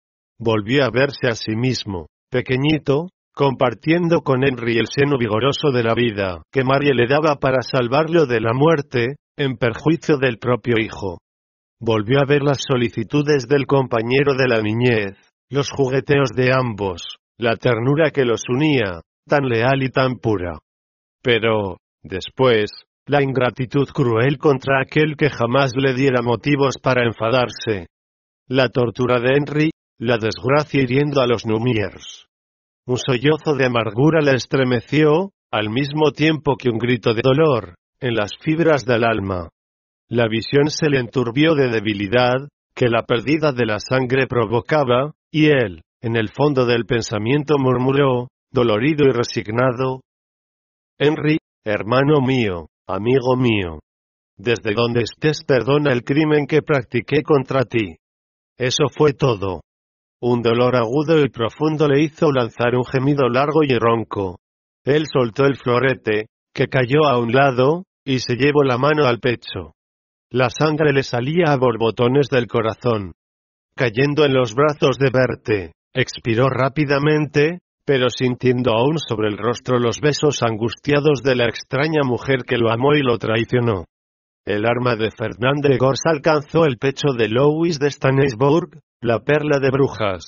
Volvió a verse a sí mismo, pequeñito, compartiendo con Henry el seno vigoroso de la vida que Marie le daba para salvarlo de la muerte, en perjuicio del propio hijo. Volvió a ver las solicitudes del compañero de la niñez, los jugueteos de ambos, la ternura que los unía, tan leal y tan pura. Pero, después, la ingratitud cruel contra aquel que jamás le diera motivos para enfadarse. La tortura de Henry, la desgracia hiriendo a los Numiers. Un sollozo de amargura le estremeció, al mismo tiempo que un grito de dolor, en las fibras del alma. La visión se le enturbió de debilidad, que la pérdida de la sangre provocaba, y él, en el fondo del pensamiento murmuró, dolorido y resignado: Henry, hermano mío, amigo mío. Desde donde estés perdona el crimen que practiqué contra ti. Eso fue todo. Un dolor agudo y profundo le hizo lanzar un gemido largo y ronco. Él soltó el florete, que cayó a un lado, y se llevó la mano al pecho. La sangre le salía a borbotones del corazón. Cayendo en los brazos de Berthe, expiró rápidamente, pero sintiendo aún sobre el rostro los besos angustiados de la extraña mujer que lo amó y lo traicionó. El arma de Fernand de Gors alcanzó el pecho de Louis de Stainsburg, la perla de Brujas.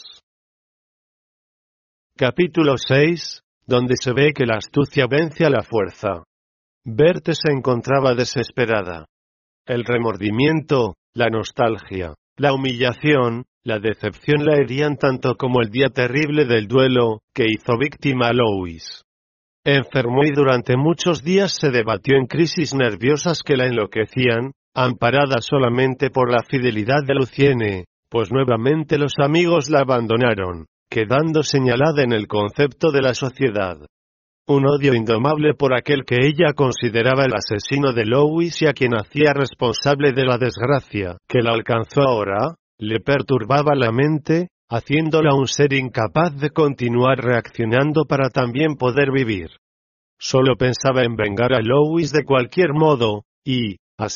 Capítulo 6, donde se ve que la astucia vence a la fuerza. Berthe se encontraba desesperada. El remordimiento, la nostalgia, la humillación, la decepción la herían tanto como el día terrible del duelo, que hizo víctima a Louis. Enfermó y durante muchos días se debatió en crisis nerviosas que la enloquecían, amparada solamente por la fidelidad de Lucienne, pues nuevamente los amigos la abandonaron, quedando señalada en el concepto de la sociedad. Un odio indomable por aquel que ella consideraba el asesino de Louis y a quien hacía responsable de la desgracia que la alcanzó ahora, le perturbaba la mente, haciéndola un ser incapaz de continuar reaccionando para también poder vivir. Solo pensaba en vengar a Louis de cualquier modo, y, así,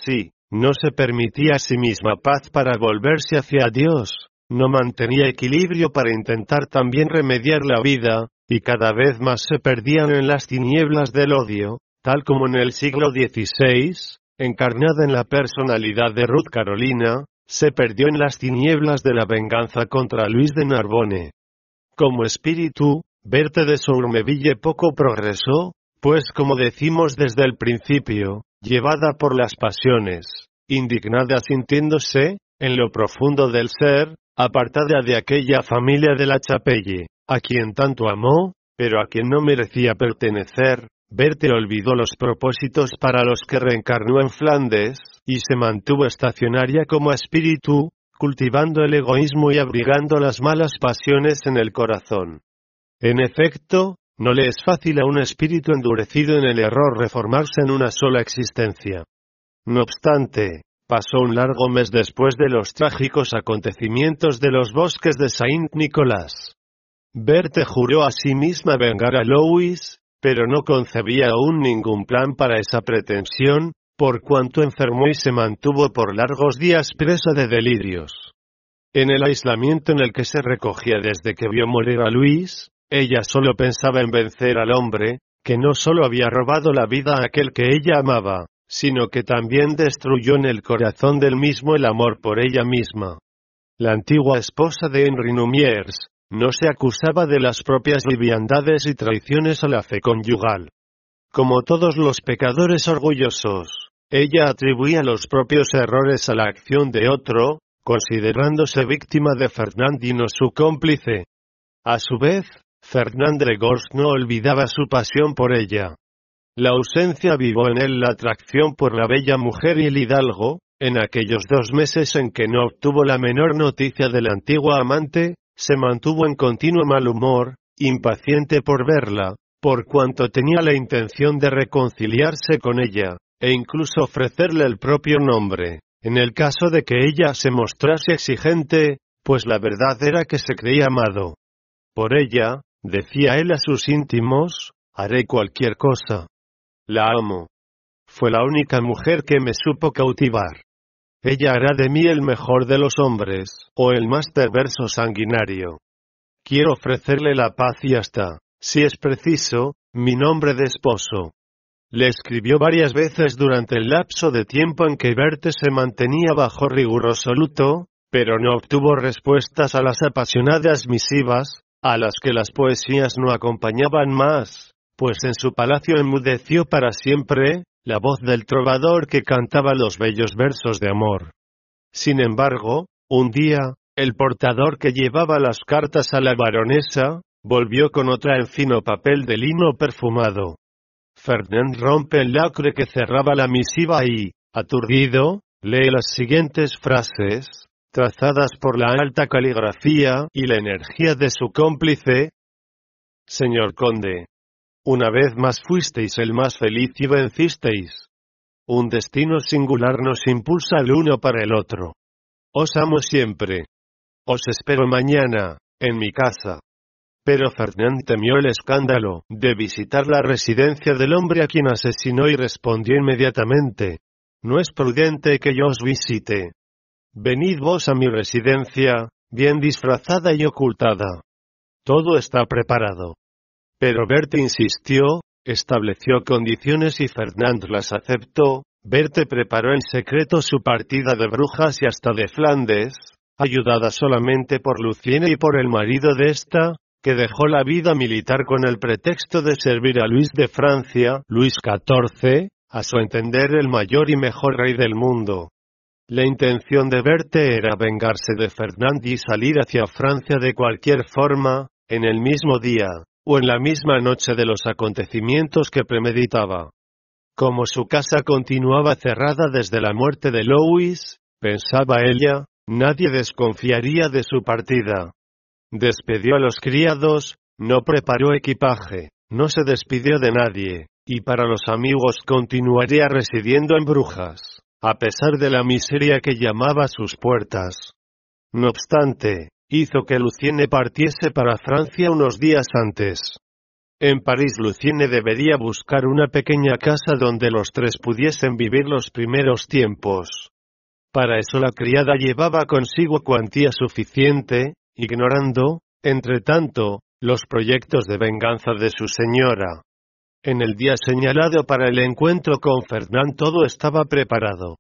no se permitía a sí misma paz para volverse hacia Dios, no mantenía equilibrio para intentar también remediar la vida, y cada vez más se perdían en las tinieblas del odio, tal como en el siglo XVI, encarnada en la personalidad de Ruth Carolina, se perdió en las tinieblas de la venganza contra Luis de Narbonne. Como espíritu, Berthe de Sourmeville poco progresó, pues como decimos desde el principio, llevada por las pasiones, indignada sintiéndose, en lo profundo del ser, apartada de aquella familia de la Chapelle, a quien tanto amó, pero a quien no merecía pertenecer, Berthe olvidó los propósitos para los que reencarnó en Flandes, y se mantuvo estacionaria como espíritu, cultivando el egoísmo y abrigando las malas pasiones en el corazón. En efecto, no le es fácil a un espíritu endurecido en el error reformarse en una sola existencia. No obstante, pasó un largo mes después de los trágicos acontecimientos de los bosques de Saint-Nicolas. Berthe juró a sí misma vengar a Louis, pero no concebía aún ningún plan para esa pretensión, por cuanto enfermó y se mantuvo por largos días presa de delirios. En el aislamiento en el que se recogía desde que vio morir a Luis, ella solo pensaba en vencer al hombre, que no solo había robado la vida a aquel que ella amaba, sino que también destruyó en el corazón del mismo el amor por ella misma. La antigua esposa de Henri Numiers no se acusaba de las propias liviandades y traiciones a la fe conyugal. Como todos los pecadores orgullosos, ella atribuía los propios errores a la acción de otro, considerándose víctima de Fernand y no su cómplice. A su vez, Fernand de Gorce no olvidaba su pasión por ella. La ausencia avivó en él la atracción por la bella mujer y el hidalgo. En aquellos 2 meses en que no obtuvo la menor noticia de la antigua amante, se mantuvo en continuo mal humor, impaciente por verla, por cuanto tenía la intención de reconciliarse con ella, e incluso ofrecerle el propio nombre, en el caso de que ella se mostrase exigente, pues la verdad era que se creía amado. Por ella, decía él a sus íntimos, haré cualquier cosa. La amo. Fue la única mujer que me supo cautivar. Ella hará de mí el mejor de los hombres, o el más perverso sanguinario. Quiero ofrecerle la paz y hasta, si es preciso, mi nombre de esposo. Le escribió varias veces durante el lapso de tiempo en que Berthe se mantenía bajo riguroso luto, pero no obtuvo respuestas a las apasionadas misivas, a las que las poesías no acompañaban más, pues en su palacio enmudeció para siempre la voz del trovador que cantaba los bellos versos de amor. Sin embargo, un día, el portador que llevaba las cartas a la baronesa, volvió con otra en fino papel de lino perfumado. Fernand rompe el lacre que cerraba la misiva y, aturdido, lee las siguientes frases, trazadas por la alta caligrafía y la energía de su cómplice. Señor conde, una vez más fuisteis el más feliz y vencisteis. Un destino singular nos impulsa el uno para el otro. Os amo siempre. Os espero mañana, en mi casa. Pero Fernand temió el escándalo de visitar la residencia del hombre a quien asesinó y respondió inmediatamente: no es prudente que yo os visite. Venid vos a mi residencia, bien disfrazada y ocultada. Todo está preparado. Pero Berthe insistió, estableció condiciones y Fernand las aceptó. Berthe preparó en secreto su partida de Brujas y hasta de Flandes, ayudada solamente por Luciene y por el marido de esta, que dejó la vida militar con el pretexto de servir a Luis de Francia, Luis XIV, a su entender el mayor y mejor rey del mundo. La intención de Berthe era vengarse de Fernand y salir hacia Francia de cualquier forma, en el mismo día, o en la misma noche de los acontecimientos que premeditaba. Como su casa continuaba cerrada desde la muerte de Louis, pensaba ella, nadie desconfiaría de su partida. Despedió a los criados, no preparó equipaje, no se despidió de nadie, y para los amigos continuaría residiendo en Brujas, a pesar de la miseria que llamaba a sus puertas. No obstante, hizo que Luciene partiese para Francia unos días antes. En París-Lucienne debería buscar una pequeña casa donde los tres pudiesen vivir los primeros tiempos. Para eso la criada llevaba consigo cuantía suficiente, ignorando, entre tanto, los proyectos de venganza de su señora. En el día señalado para el encuentro con Fernand todo estaba preparado.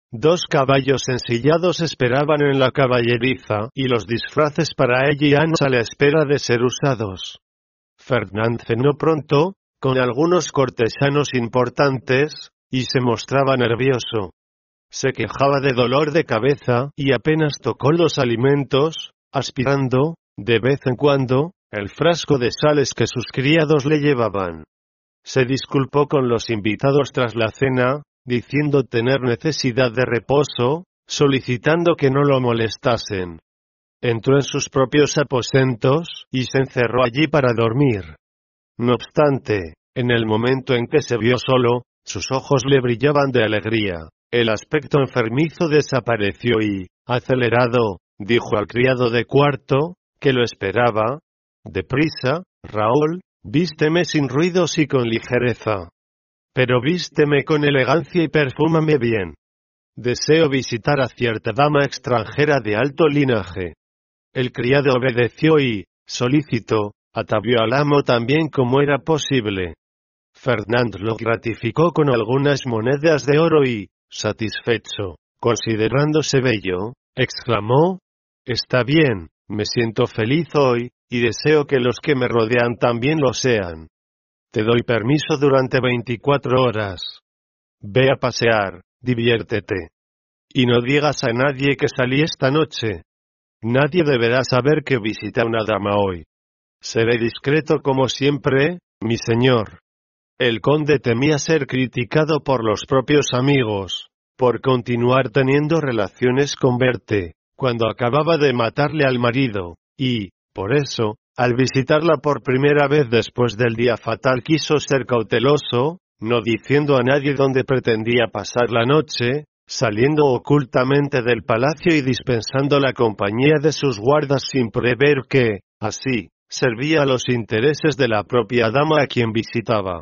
2 caballos ensillados esperaban en la caballeriza, y los disfraces para ella y Anne a la espera de ser usados. Fernand cenó pronto, con algunos cortesanos importantes, y se mostraba nervioso. Se quejaba de dolor de cabeza, y apenas tocó los alimentos, aspirando, de vez en cuando, el frasco de sales que sus criados le llevaban. Se disculpó con los invitados tras la cena, diciendo tener necesidad de reposo, solicitando que no lo molestasen. Entró en sus propios aposentos, y se encerró allí para dormir. No obstante, en el momento en que se vio solo, sus ojos le brillaban de alegría. El aspecto enfermizo desapareció y, acelerado, dijo al criado de cuarto, que lo esperaba: «Deprisa, Raúl, vísteme sin ruidos y con ligereza. Pero vísteme con elegancia y perfúmame bien. Deseo visitar a cierta dama extranjera de alto linaje». El criado obedeció y, solícito, atavió al amo tan bien como era posible. Fernand lo gratificó con algunas monedas de oro y, satisfecho, considerándose bello, exclamó: «Está bien, me siento feliz hoy, y deseo que los que me rodean también lo sean. Te doy permiso durante 24 horas. Ve a pasear, diviértete. Y no digas a nadie que salí esta noche. Nadie deberá saber que visité a una dama hoy. Seré discreto como siempre, mi señor». El conde temía ser criticado por los propios amigos, por continuar teniendo relaciones con Berthe, cuando acababa de matarle al marido, y, por eso, al visitarla por primera vez después del día fatal quiso ser cauteloso, no diciendo a nadie dónde pretendía pasar la noche, saliendo ocultamente del palacio y dispensando la compañía de sus guardas sin prever que, así, servía a los intereses de la propia dama a quien visitaba.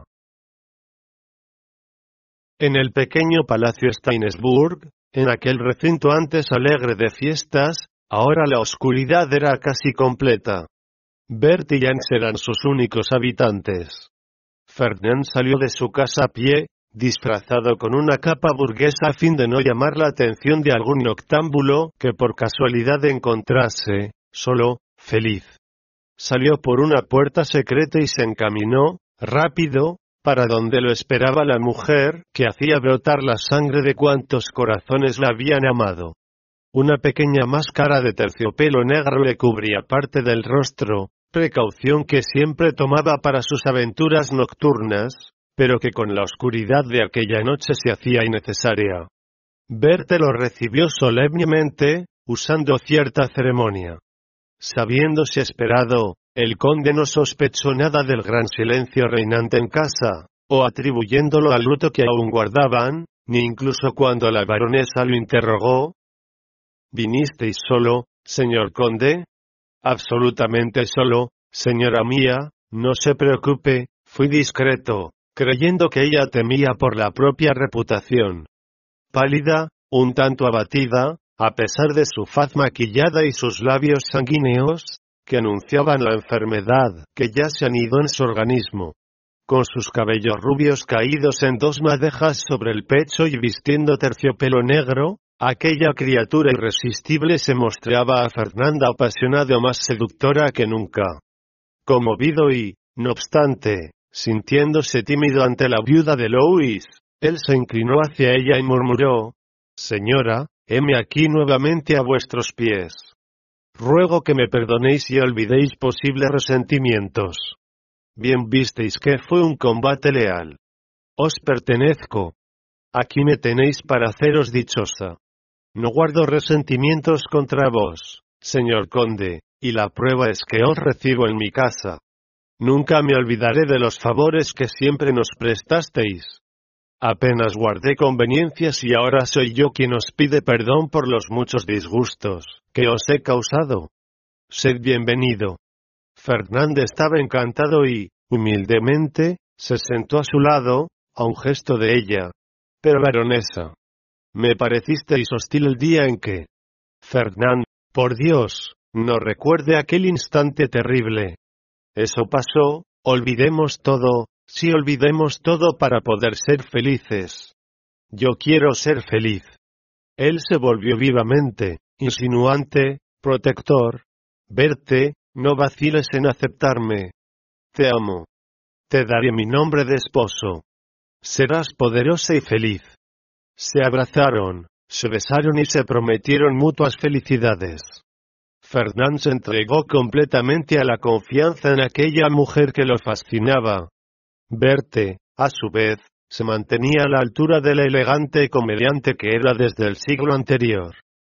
En el pequeño palacio Steinsburg, en aquel recinto antes alegre de fiestas, ahora la oscuridad era casi completa. Berthe y Anne eran sus únicos habitantes. Fernand salió de su casa a pie, disfrazado con una capa burguesa a fin de no llamar la atención de algún noctámbulo que por casualidad encontrase, solo, feliz. Salió por una puerta secreta y se encaminó, rápido, para donde lo esperaba la mujer, que hacía brotar la sangre de cuantos corazones la habían amado. Una pequeña máscara de terciopelo negro le cubría parte del rostro, precaución que siempre tomaba para sus aventuras nocturnas, pero que con la oscuridad de aquella noche se hacía innecesaria. Berthe lo recibió solemnemente, usando cierta ceremonia. Sabiéndose esperado, el conde no sospechó nada del gran silencio reinante en casa, o atribuyéndolo al luto que aún guardaban, ni incluso cuando la baronesa lo interrogó: «¿Vinisteis solo, señor conde?» «Absolutamente solo, señora mía, no se preocupe, fui discreto, creyendo que ella temía por la propia reputación». Pálida, un tanto abatida, a pesar de su faz maquillada y sus labios sanguíneos, que anunciaban la enfermedad que ya se anidó en su organismo. Con sus cabellos rubios caídos en 2 madejas sobre el pecho y vistiendo terciopelo negro, aquella criatura irresistible se mostraba a Fernanda apasionada o más seductora que nunca. Conmovido y, no obstante, sintiéndose tímido ante la viuda de Louis, él se inclinó hacia ella y murmuró: «Señora, heme aquí nuevamente a vuestros pies. Ruego que me perdonéis y olvidéis posibles resentimientos. Bien visteis que fue un combate leal. Os pertenezco. Aquí me tenéis para haceros dichosa. No guardo resentimientos contra vos, señor conde, y la prueba es que os recibo en mi casa. Nunca me olvidaré de los favores que siempre nos prestasteis. Apenas guardé conveniencias y ahora soy yo quien os pide perdón por los muchos disgustos que os he causado. Sed bienvenido». Fernand estaba encantado y, Humildemente, se sentó a su lado, a un gesto de ella. Pero baronesa, me parecisteis hostil el día en que... Fernand, por Dios, no recuerde aquel instante terrible. Eso pasó, olvidemos todo, sí olvidemos todo para poder ser felices. Yo quiero ser feliz. Él se volvió vivamente, insinuante, protector. Berthe, no vaciles en aceptarme. Te amo. Te daré mi nombre de esposo. Serás poderosa y feliz. Se abrazaron, se besaron y se prometieron mutuas felicidades. Fernand se entregó completamente a la confianza en aquella mujer que lo fascinaba. Berthe, a su vez, se mantenía a la altura de la elegante comediante que era desde el siglo anterior.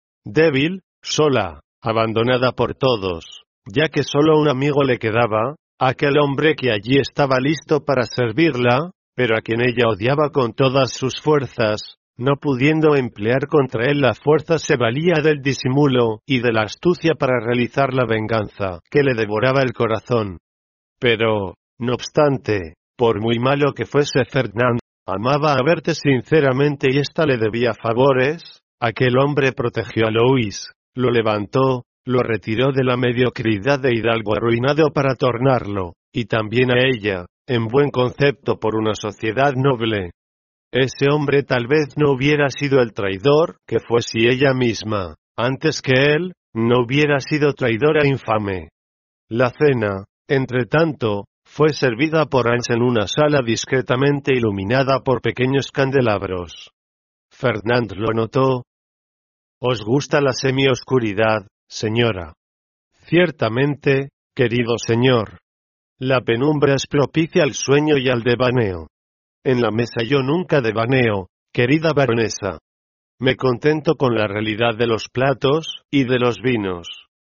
Débil, sola, abandonada por todos, ya que solo un amigo le quedaba, aquel hombre que allí estaba listo para servirla, pero a quien ella odiaba con todas sus fuerzas, no pudiendo emplear contra él la fuerza se valía del disimulo y de la astucia para realizar la venganza, que le devoraba el corazón. Pero, no obstante, por muy malo que fuese Fernand, amaba a Berthe sinceramente y ésta le debía favores. Aquel hombre protegió a Louis, lo levantó, lo retiró de la mediocridad de hidalgo arruinado para tornarlo, y también a ella, en buen concepto por una sociedad noble. Ese hombre tal vez no hubiera sido el traidor, que fue si ella misma, antes que él, no hubiera sido traidora e infame. La cena, entre tanto, fue servida por Hans en una sala discretamente iluminada por pequeños candelabros. Fernand lo notó. ¿Os gusta la semioscuridad, señora? Ciertamente, querido señor. La penumbra es propicia al sueño y al devaneo. En la mesa yo nunca devaneo, querida baronesa. Me contento con la realidad de los platos y de los vinos.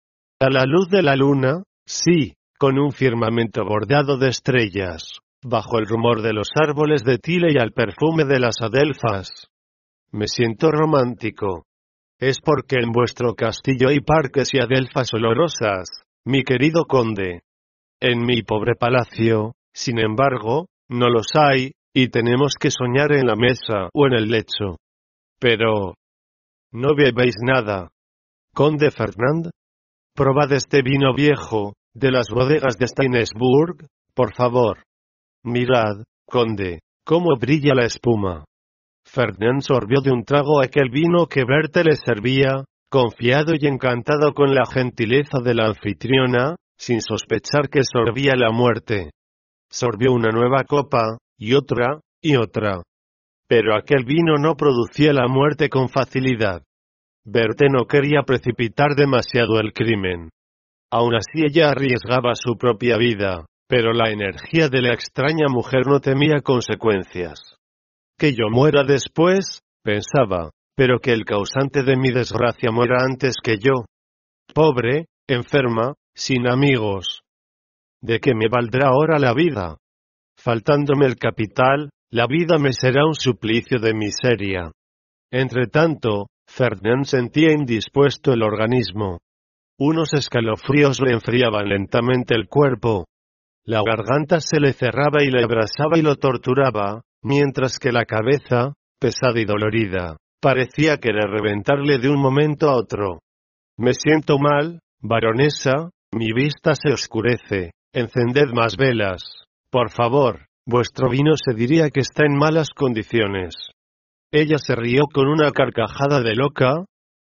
A la luz de la luna, sí, con un firmamento bordado de estrellas, bajo el rumor de los árboles de tile y al perfume de las adelfas. Me siento romántico. Es porque en vuestro castillo hay parques y adelfas olorosas, mi querido conde. En mi pobre palacio, sin embargo, no los hay, y tenemos que soñar en la mesa o en el lecho. Pero... ¿no bebéis nada, conde Fernand? Probad este vino viejo, de las bodegas de Steinsburg, por favor. Mirad, conde, cómo brilla la espuma. Fernand sorbió de un trago aquel vino que Berthe le servía, confiado y encantado con la gentileza de la anfitriona, sin sospechar que sorbía la muerte. Sorbió una nueva copa, y otra, y otra. Pero aquel vino no producía la muerte con facilidad. Berthe no quería precipitar demasiado el crimen. Aun así ella arriesgaba su propia vida, pero la energía de la extraña mujer no temía consecuencias. Que yo muera después, pensaba, pero que el causante de mi desgracia muera antes que yo. Pobre, enferma, sin amigos. ¿De qué me valdrá ahora la vida? Faltándome el capital, la vida me será un suplicio de miseria. Entretanto, Fernand sentía indispuesto el organismo. Unos escalofríos le enfriaban lentamente el cuerpo. La garganta se le cerraba y le abrasaba y lo torturaba, mientras que la cabeza, pesada y dolorida, parecía querer reventarle de un momento a otro. Me siento mal, baronesa, mi vista se oscurece, encended más velas, por favor, vuestro vino se diría que está en malas condiciones. Ella se rió con una carcajada de loca.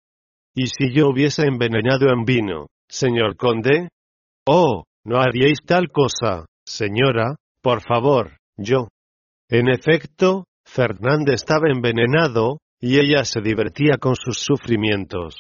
¿Y si yo hubiese envenenado en vino, señor conde? Oh, no haríais tal cosa, señora, por favor, yo. En efecto, Fernand estaba envenenado, y ella se divertía con sus sufrimientos.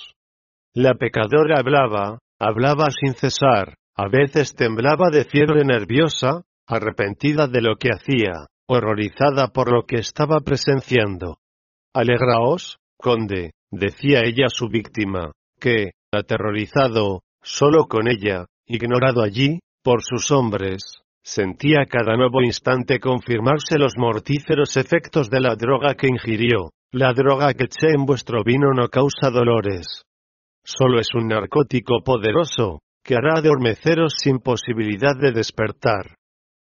La pecadora hablaba sin cesar, a veces temblaba de fiebre nerviosa, arrepentida de lo que hacía, horrorizada por lo que estaba presenciando. Alegraos, conde, decía ella a su víctima, que, aterrorizado, solo con ella, ignorado allí, por sus hombres, sentía cada nuevo instante confirmarse los mortíferos efectos de la droga que ingirió. La droga que eché en vuestro vino no causa dolores. Solo es un narcótico poderoso, que hará adormeceros sin posibilidad de despertar.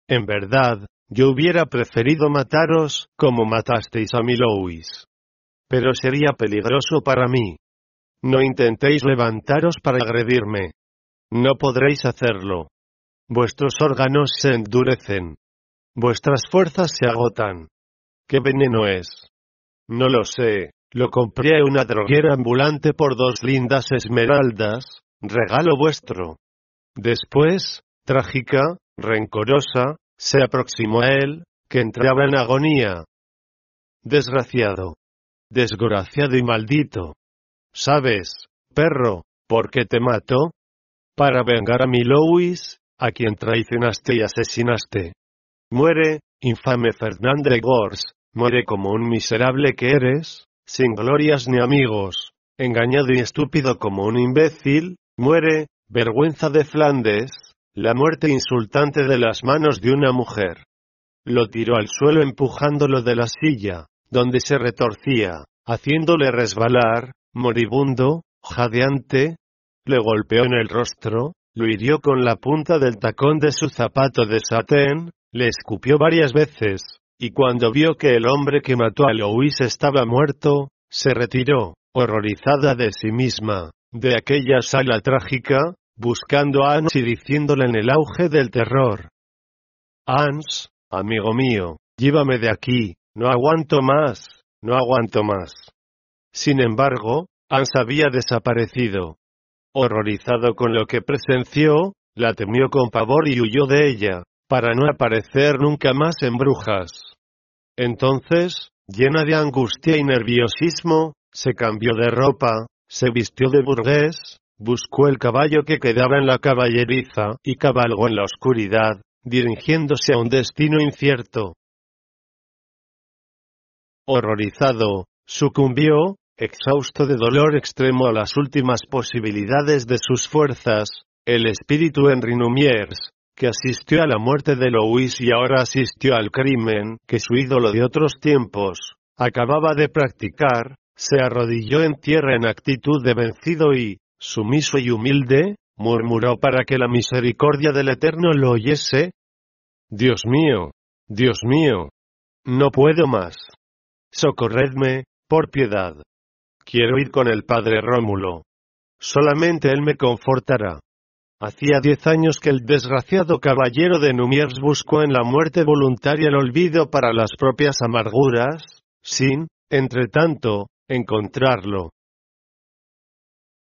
En verdad, yo hubiera preferido mataros como matasteis a mi Louis. Pero sería peligroso para mí. No intentéis levantaros para agredirme. No podréis hacerlo. Vuestros órganos se endurecen. Vuestras fuerzas se agotan. ¿Qué veneno es? No lo sé, lo compré a una droguera ambulante por 2 lindas esmeraldas, regalo vuestro. Después, trágica, rencorosa, se aproximó a él, que entraba en agonía. Desgraciado. Desgraciado y maldito. ¿Sabes, perro, por qué te mato? Para vengar a mi Louis, a quien traicionaste y asesinaste. Muere, infame Fernand Gors, muere como un miserable que eres, sin glorias ni amigos, engañado y estúpido como un imbécil, muere, vergüenza de Flandes, la muerte insultante de las manos de una mujer. Lo tiró al suelo empujándolo de la silla, donde se retorcía, haciéndole resbalar, moribundo, jadeante. Le golpeó en el rostro, lo hirió con la punta del tacón de su zapato de satén, le escupió varias veces, y cuando vio que el hombre que mató a Louis estaba muerto, se retiró, horrorizada de sí misma, de aquella sala trágica, buscando a Hans y diciéndole en el auge del terror: Hans, amigo mío, llévame de aquí, no aguanto más, no aguanto más. Sin embargo, Hans había desaparecido. Horrorizado con lo que presenció, la temió con pavor y huyó de ella, para no aparecer nunca más en Brujas. Entonces, llena de angustia y nerviosismo, se cambió de ropa, se vistió de burgués, buscó el caballo que quedaba en la caballeriza y cabalgó en la oscuridad, dirigiéndose a un destino incierto. Horrorizado, sucumbió, exhausto de dolor extremo a las últimas posibilidades de sus fuerzas, el espíritu Henri Numiers, que asistió a la muerte de Louis y ahora asistió al crimen que su ídolo de otros tiempos acababa de practicar, se arrodilló en tierra en actitud de vencido y, sumiso y humilde, murmuró para que la misericordia del Eterno lo oyese: Dios mío, no puedo más. Socorredme, por piedad. Quiero ir con el padre Rómulo. Solamente él me confortará. Hacía 10 años que el desgraciado caballero de Numiers buscó en la muerte voluntaria el olvido para las propias amarguras, sin, entre tanto, encontrarlo.